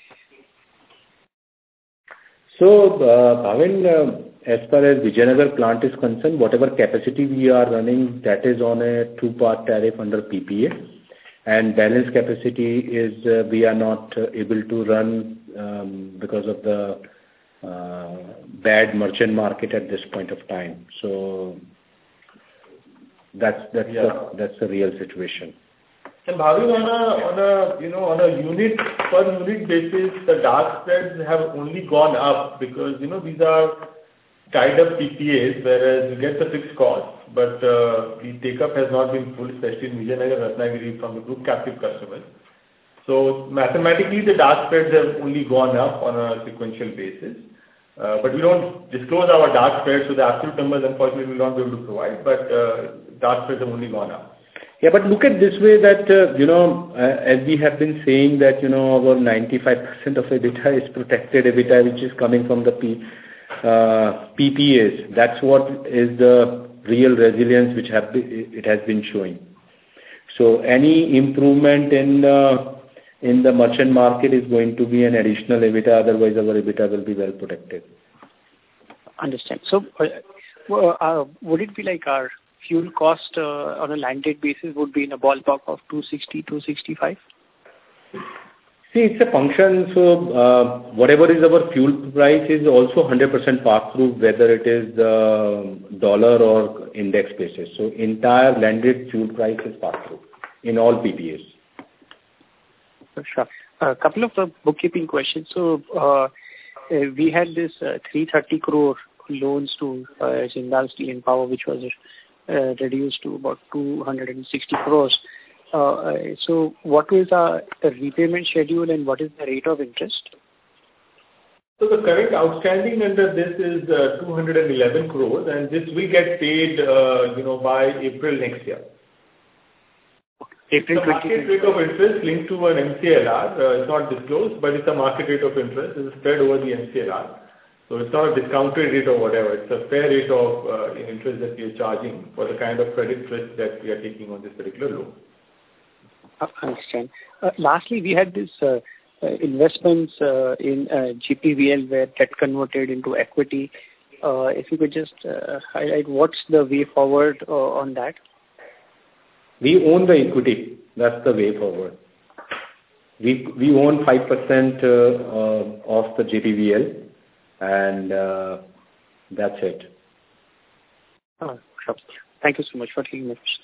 So, uh, Bhavin, uh, as far as Vijayanagar plant is concerned, whatever capacity we are running, that is on a two-part tariff under P P A. And balance capacity is uh, we are not uh, able to run um, because of the uh, bad merchant market at this point of time. So that's that's yeah. the, that's the real situation. And Bhavin, on a on a you know on a unit per unit basis, the dark spreads have only gone up because you know these are tied up P P As, whereas you get the fixed cost, but uh, the take up has not been full, especially in Vijayanagar, Ratnagiri from the group captive customers. So mathematically, the dark spreads have only gone up on a sequential basis. Uh, but we don't disclose our dark spreads, so the absolute numbers, unfortunately, we will not be able to provide, but uh, dark spreads have only gone up. Yeah, but look at this way that, uh, you know, uh, as we have been saying that, you know, our ninety-five percent of EBITDA is protected EBITDA, which is coming from the P, uh, P P As. That's what is the real resilience which have been, it has been showing. So any improvement in uh, in the merchant market is going to be an additional EBITDA, otherwise our EBITDA will be well protected. Understand. So uh, well, uh, would it be like our fuel cost uh, on a landed basis would be in a ballpark of two sixty, two sixty-five? See, it's a function. So uh, whatever is our fuel price is also one hundred percent pass through, whether it is the dollar or index basis. So entire landed fuel price is pass through in all P P As. Sure. A couple of uh, bookkeeping questions. So uh, we had this uh, three hundred thirty crore loans to uh, Jindal Steel and Power, which was uh, reduced to about two hundred sixty crores. Uh, so what is uh, the repayment schedule and what is the rate of interest? So the current outstanding under this is uh, two hundred eleven crores, and this will get paid, uh, you know, by April next year. April the market rate of interest linked to an M C L R. Uh, it's not disclosed, but it's a market rate of interest. It's spread over the M C L R. So it's not a discounted rate or whatever. It's a fair rate of uh, interest that we are charging for the kind of credit risk that we are taking on this particular loan. I understand. Uh, lastly, we had this uh, uh, investments uh, in uh, G P V L where debt converted into equity. Uh, if you could just uh, highlight what's the way forward uh, on that? We own the equity. That's the way forward. We we own five percent uh, uh, of the J P V L, and uh, that's it. Oh, sure. Thank you so much for taking my questions.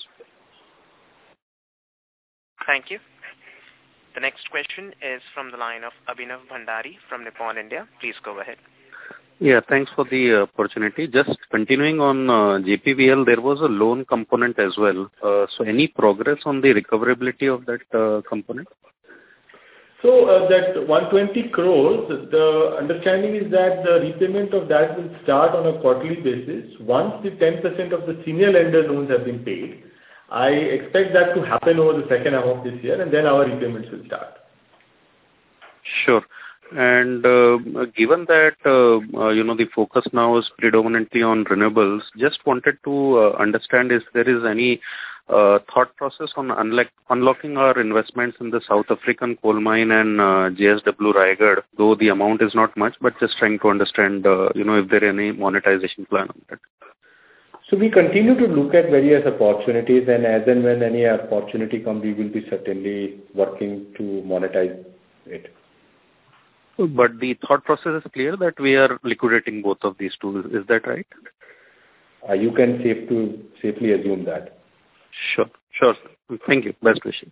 Thank you. The next question is from the line of Abhinav Bhandari from Nippon India. Please go ahead. Yeah, thanks for the opportunity. Just continuing on uh, J P V L, there was a loan component as well. Uh, so any progress on the recoverability of that uh, component? So uh, that one hundred twenty crores, the understanding is that the repayment of that will start on a quarterly basis once the ten percent of the senior lender loans have been paid. I expect that to happen over the second half of this year, and then our repayments will start. Sure. And uh, given that, uh, uh, you know, the focus now is predominantly on renewables, just wanted to uh, understand if there is any uh, thought process on unlock, unlocking our investments in the South African coal mine and uh, J S W Raigarh, though the amount is not much, but just trying to understand, uh, you know, if there is any monetization plan on that. So we continue to look at various opportunities, and as and when any opportunity comes, we will be certainly working to monetize it. But the thought process is clear that we are liquidating both of these two. Is that right? Uh, you can safe to safely assume that. Sure. Sure. Thank you. Best wishes.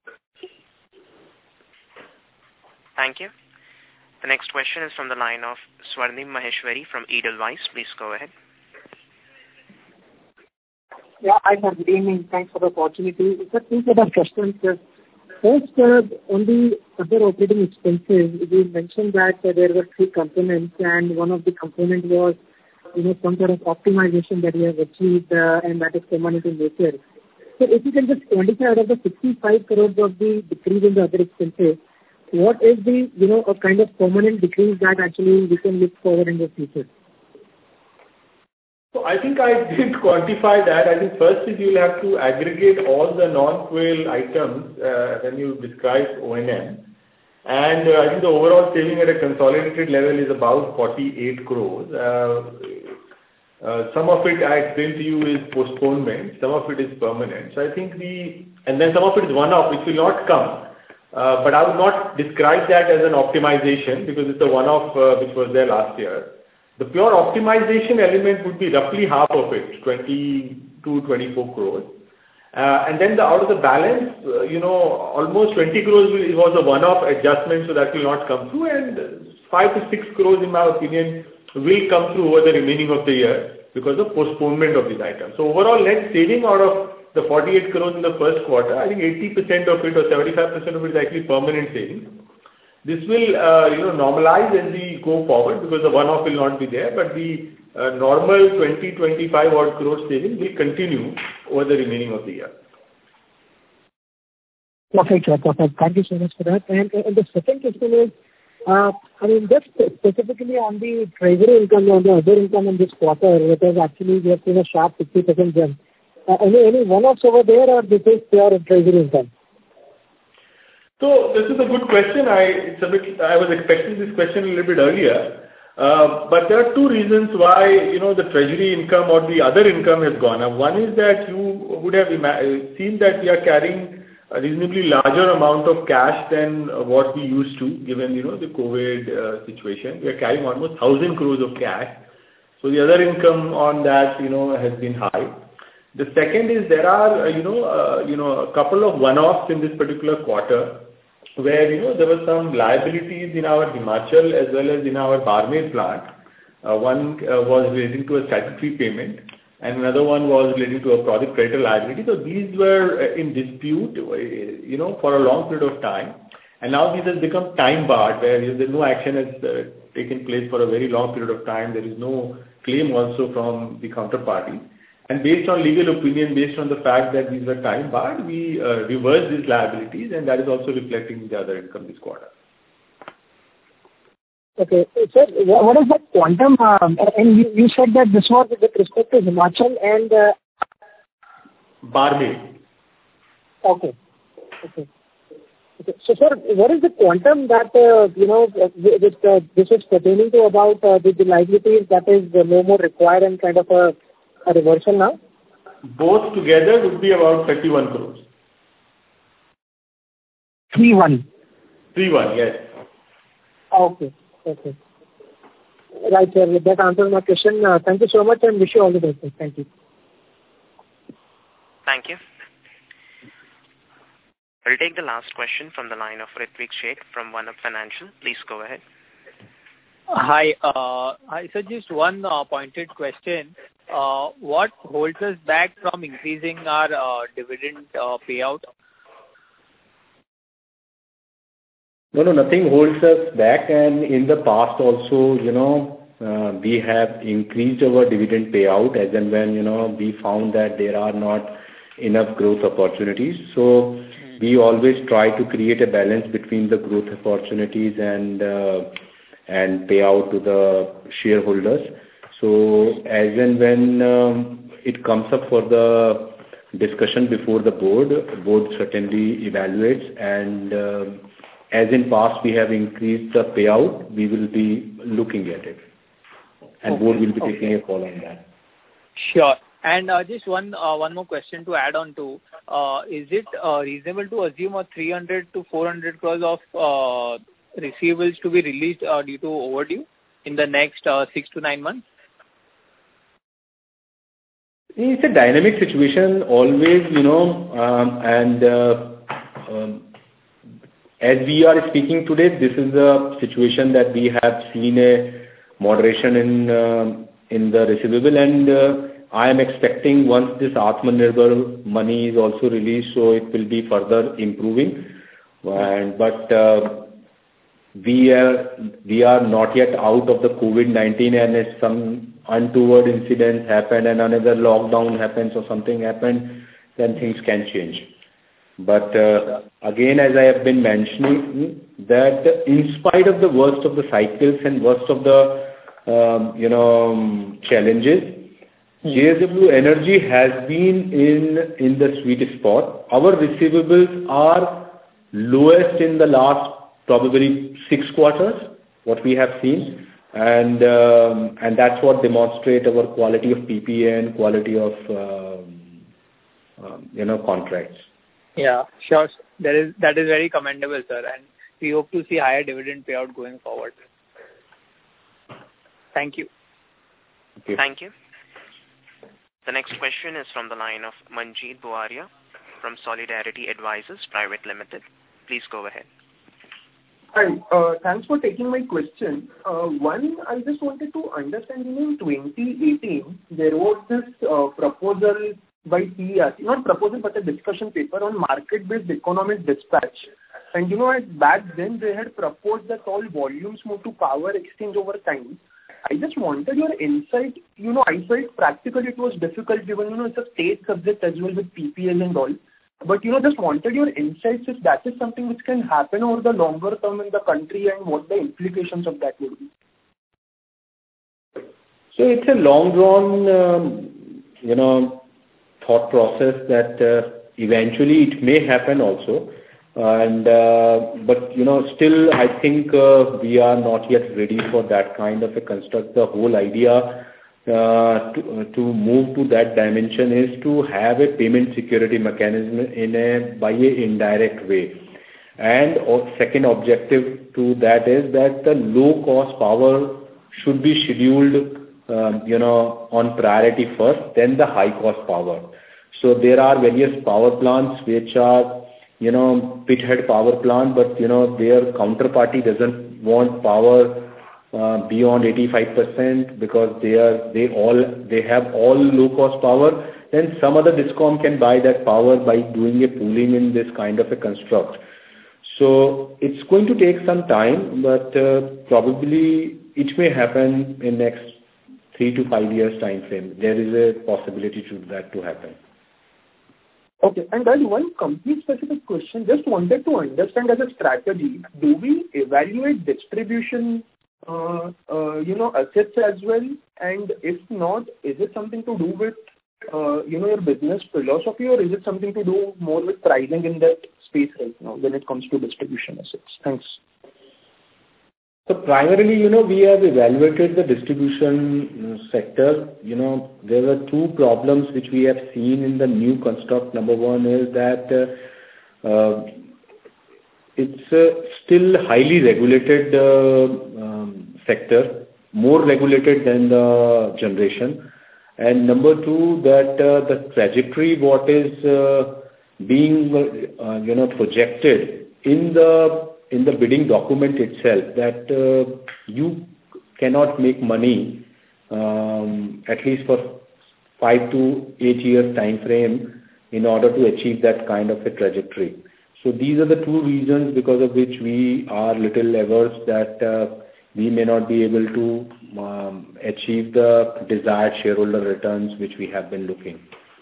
Thank you. The next question is from the line of Swarnim Maheshwari from Edelweiss. Please go ahead. Yeah, hi, sir. Good evening. Thanks for the opportunity. Sir, two set of questions. First, uh, on the other operating expenses, you mentioned that uh, there were three components, and one of the components was, you know, some sort of optimization that you have achieved, uh, and that is permanent in nature. So if you can just quantify out of the sixty-five crores of the decrease in the other expenses, what is the, you know, a kind of permanent decrease that actually we can look forward in the future? So I think I didn't quantify that. I think first is you'll have to aggregate all the non-fuel items uh, when you describe O and M. And uh, I think the overall saving at a consolidated level is about forty-eight crores. Uh, uh, some of it I explained to you is postponement. Some of it is permanent. So I think the, and then some of it is one-off, which will not come. Uh, but I would not describe that as an optimization because it's a one-off uh, which was there last year. The pure optimization element would be roughly half of it, twenty-two, twenty-four crores. Uh, and then the, out of the balance, uh, you know, almost twenty crores will, was a one-off adjustment, so that will not come through. And five to six crores, in my opinion, will come through over the remaining of the year because of postponement of these items. So overall net saving out of the forty-eight crores in the first quarter, I think eighty percent of it or seventy-five percent of it is actually permanent savings. This will, uh, you know, normalize as we go forward because the one-off will not be there, but the uh, normal twenty, twenty-five odd crore saving will continue over the remaining of the year. Perfect, sir. Perfect. Thank you so much for that. And, and the second question is, uh, I mean, just specifically on the treasury income, on the other income in this quarter, it has actually, we have seen a sharp fifty percent jump. Uh, any, any one-offs over there, or this is pure treasury income? So this is a good question. I, it's a bit, I was expecting this question a little bit earlier. Uh, but there are two reasons why, you know, the treasury income or the other income has gone up. One is that you would have seen that we are carrying a reasonably larger amount of cash than what we used to, given, you know, the COVID uh, situation. We are carrying almost one thousand crores of cash. So the other income on that, you know, has been high. The second is there are, uh, you know, uh, you know, a couple of one-offs in this particular quarter where, you know, there were some liabilities in our Himachal as well as in our Barmer plant. Uh, one uh, was relating to a statutory payment and another one was relating to a project creditor liability. So these were uh, in dispute, uh, you know, for a long period of time. And now these have become time barred where you know, there no action has uh, taken place for a very long period of time. There is no claim also from the counterparty. And based on legal opinion, based on the fact that these were time barred, we uh, reversed these liabilities and that is also reflecting in the other income this quarter. Okay. Sir, what is the quantum? Um, and you, you said that this was with respect to Himachal and... Uh... Barmer. Okay. Okay. Okay. So, sir, what is the quantum that, uh, you know, with, uh, this is pertaining to about uh, the, the liabilities that is uh, no more required and kind of a A reversal now? Both together would be about thirty-one crores. thirty-one? thirty-one, yes. Okay, okay. Right, sir. That answers my question. Uh, thank you so much and wish you all the best. Thank you. Thank you. We'll take the last question from the line of Ritvik Sheikh from One Up Financial. Please go ahead. Hi. Uh, I so just one uh, pointed question. Uh, what holds us back from increasing our uh, dividend uh, payout? No, no, nothing holds us back. And in the past also, you know, uh, we have increased our dividend payout as and when, you know, we found that there are not enough growth opportunities. So mm. we always try to create a balance between the growth opportunities and uh, and payout to the shareholders. So as and when um, it comes up for the discussion before the board, board certainly evaluates, and uh, as in past we have increased the payout, we will be looking at it, and okay. board will be okay. taking a call on that. Sure. And uh, just one uh, one more question to add on to, uh, is it uh, reasonable to assume a three hundred to four hundred crores of uh, receivables to be released uh, due to overdue in the next uh, six to nine months? It's a dynamic situation always, you know, um, and uh, um, as we are speaking today, this is a situation that we have seen a moderation in uh, in the receivable, and uh, I am expecting once this Atmanirbhar money is also released, so it will be further improving. And but uh, we are we are not yet out of the COVID nineteen, and if some untoward incidents happen and another lockdown happens or something happened, then things can change. But uh, again, as I have been mentioning, that in spite of the worst of the cycles and worst of the um, you know challenges, J S W Energy has been in in the sweet spot. Our receivables are lowest in the last probably six quarters, what we have seen. And um, and that's what demonstrates our quality of P P A and quality of um, um, you know contracts. Yeah, sure. That is that is very commendable, sir. And we hope to see higher dividend payout going forward. Thank you. Okay. Thank you. The next question is from the line of Manjeet Buaria from Solidarity Advisors Private Limited. Please go ahead. Hi. Uh, thanks for taking my question. Uh, one, I just wanted to understand, you know, in twenty eighteen, there was this uh, proposal by P E R C, not proposal but a discussion paper on market-based economic dispatch. And, you know, at back then they had proposed that all volumes move to power exchange over time. I just wanted your insight. You know, I felt practically it was difficult given, you know, it's a state subject as well with P P L and all. But, you know, just wanted your insights if that is something which can happen over the longer term in the country and what the implications of that would be. So it's a long drawn, um, you know, thought process that uh, eventually it may happen also. And uh, but you know, still, I think uh, we are not yet ready for that kind of a construct. The whole idea uh, to, to move to that dimension is to have a payment security mechanism in a by a indirect way. And uh, second objective to that is that the low cost power should be scheduled, um, you know, on priority first, then the high cost power. So there are various power plants which are, you know, pithead power plant, but you know, their counterparty doesn't want power uh, beyond eighty-five percent because they are they all they have all low cost power. Then some other DISCOM can buy that power by doing a pooling in this kind of a construct. So it's going to take some time, but uh, probably it may happen in next three to five years time frame. There is a possibility to that to happen. Okay, and then one company-specific question. Just wanted to understand as a strategy, do we evaluate distribution, uh, uh, you know, assets as well? And if not, is it something to do with, uh, you know, your business philosophy, or is it something to do more with pricing in that space right now when it comes to distribution assets? Thanks. So primarily, you know, we have evaluated the distribution sector. You know, there were two problems which we have seen in the new construct. Number one is that uh, uh, it's uh, still highly regulated uh, um, sector, more regulated than the generation. And number two, that uh, the trajectory what is uh, being, uh, you know, projected in the in the bidding document itself, that uh, you cannot make money um, at least for five to eight years time frame in order to achieve that kind of a trajectory. So these are the two reasons because of which we are little averse that uh, we may not be able to um, achieve the desired shareholder returns which we have been looking.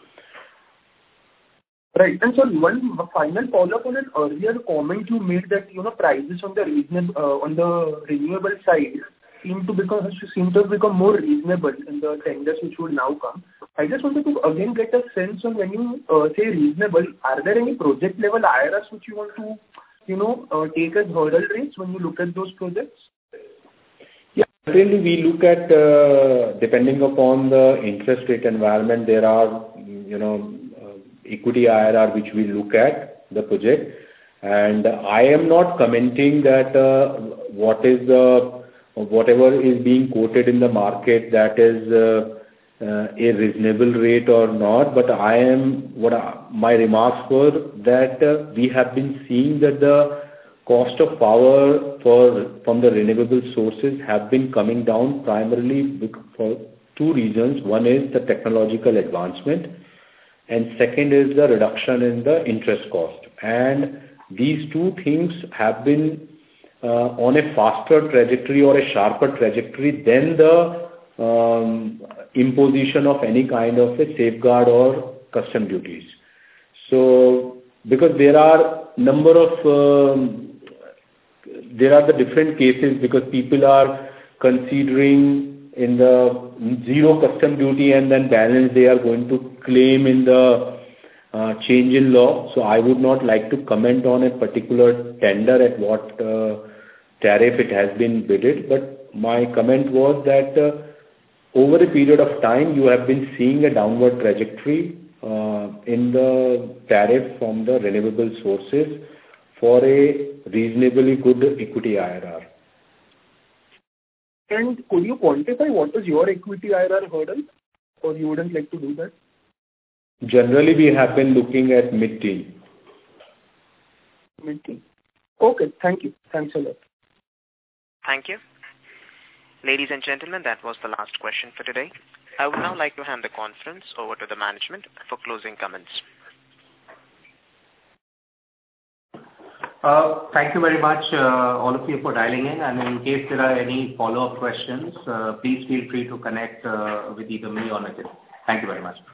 Right. And so one final follow-up on an earlier comment you made that, you know, prices on the reasonable, uh, on the renewable side seem to become, seem to have become more reasonable in the tenders which will now come. I just wanted to again get a sense on when you uh, say reasonable, are there any project level I R Rs which you want to, you know, uh, take as hurdle rates when you look at those projects? Yeah, really we look at, uh, depending upon the interest rate environment, there are, you know, equity I R R which we look at the project, and I am not commenting that uh, what is the whatever is being quoted in the market that is uh, uh, a reasonable rate or not, but I am what I, my remarks were that uh, we have been seeing that the cost of power for from the renewable sources have been coming down primarily for two reasons. One is the technological advancement, and second is the reduction in the interest cost. And these two things have been uh, on a faster trajectory or a sharper trajectory than the um, imposition of any kind of a safeguard or custom duties. So, because there are number of, um, there are the different cases because people are considering in the zero custom duty and then balance they are going to claim in the uh, change in law. So I would not like to comment on a particular tender at what uh, tariff it has been bidded, but my comment was that uh, over a period of time you have been seeing a downward trajectory uh, in the tariff from the renewable sources for a reasonably good equity I R R. And could you quantify what is your equity I R R hurdle, or you wouldn't like to do that? Generally, we have been looking at mid-teen. Mid-teen. Okay, thank you. Thanks a lot. Thank you. Ladies and gentlemen, that was the last question for today. I would now like to hand the conference over to the management for closing comments. Uh, thank you very much, uh, all of you, for dialing in. And in case there are any follow-up questions, uh, please feel free to connect uh, with either me or Nitin. Thank you very much.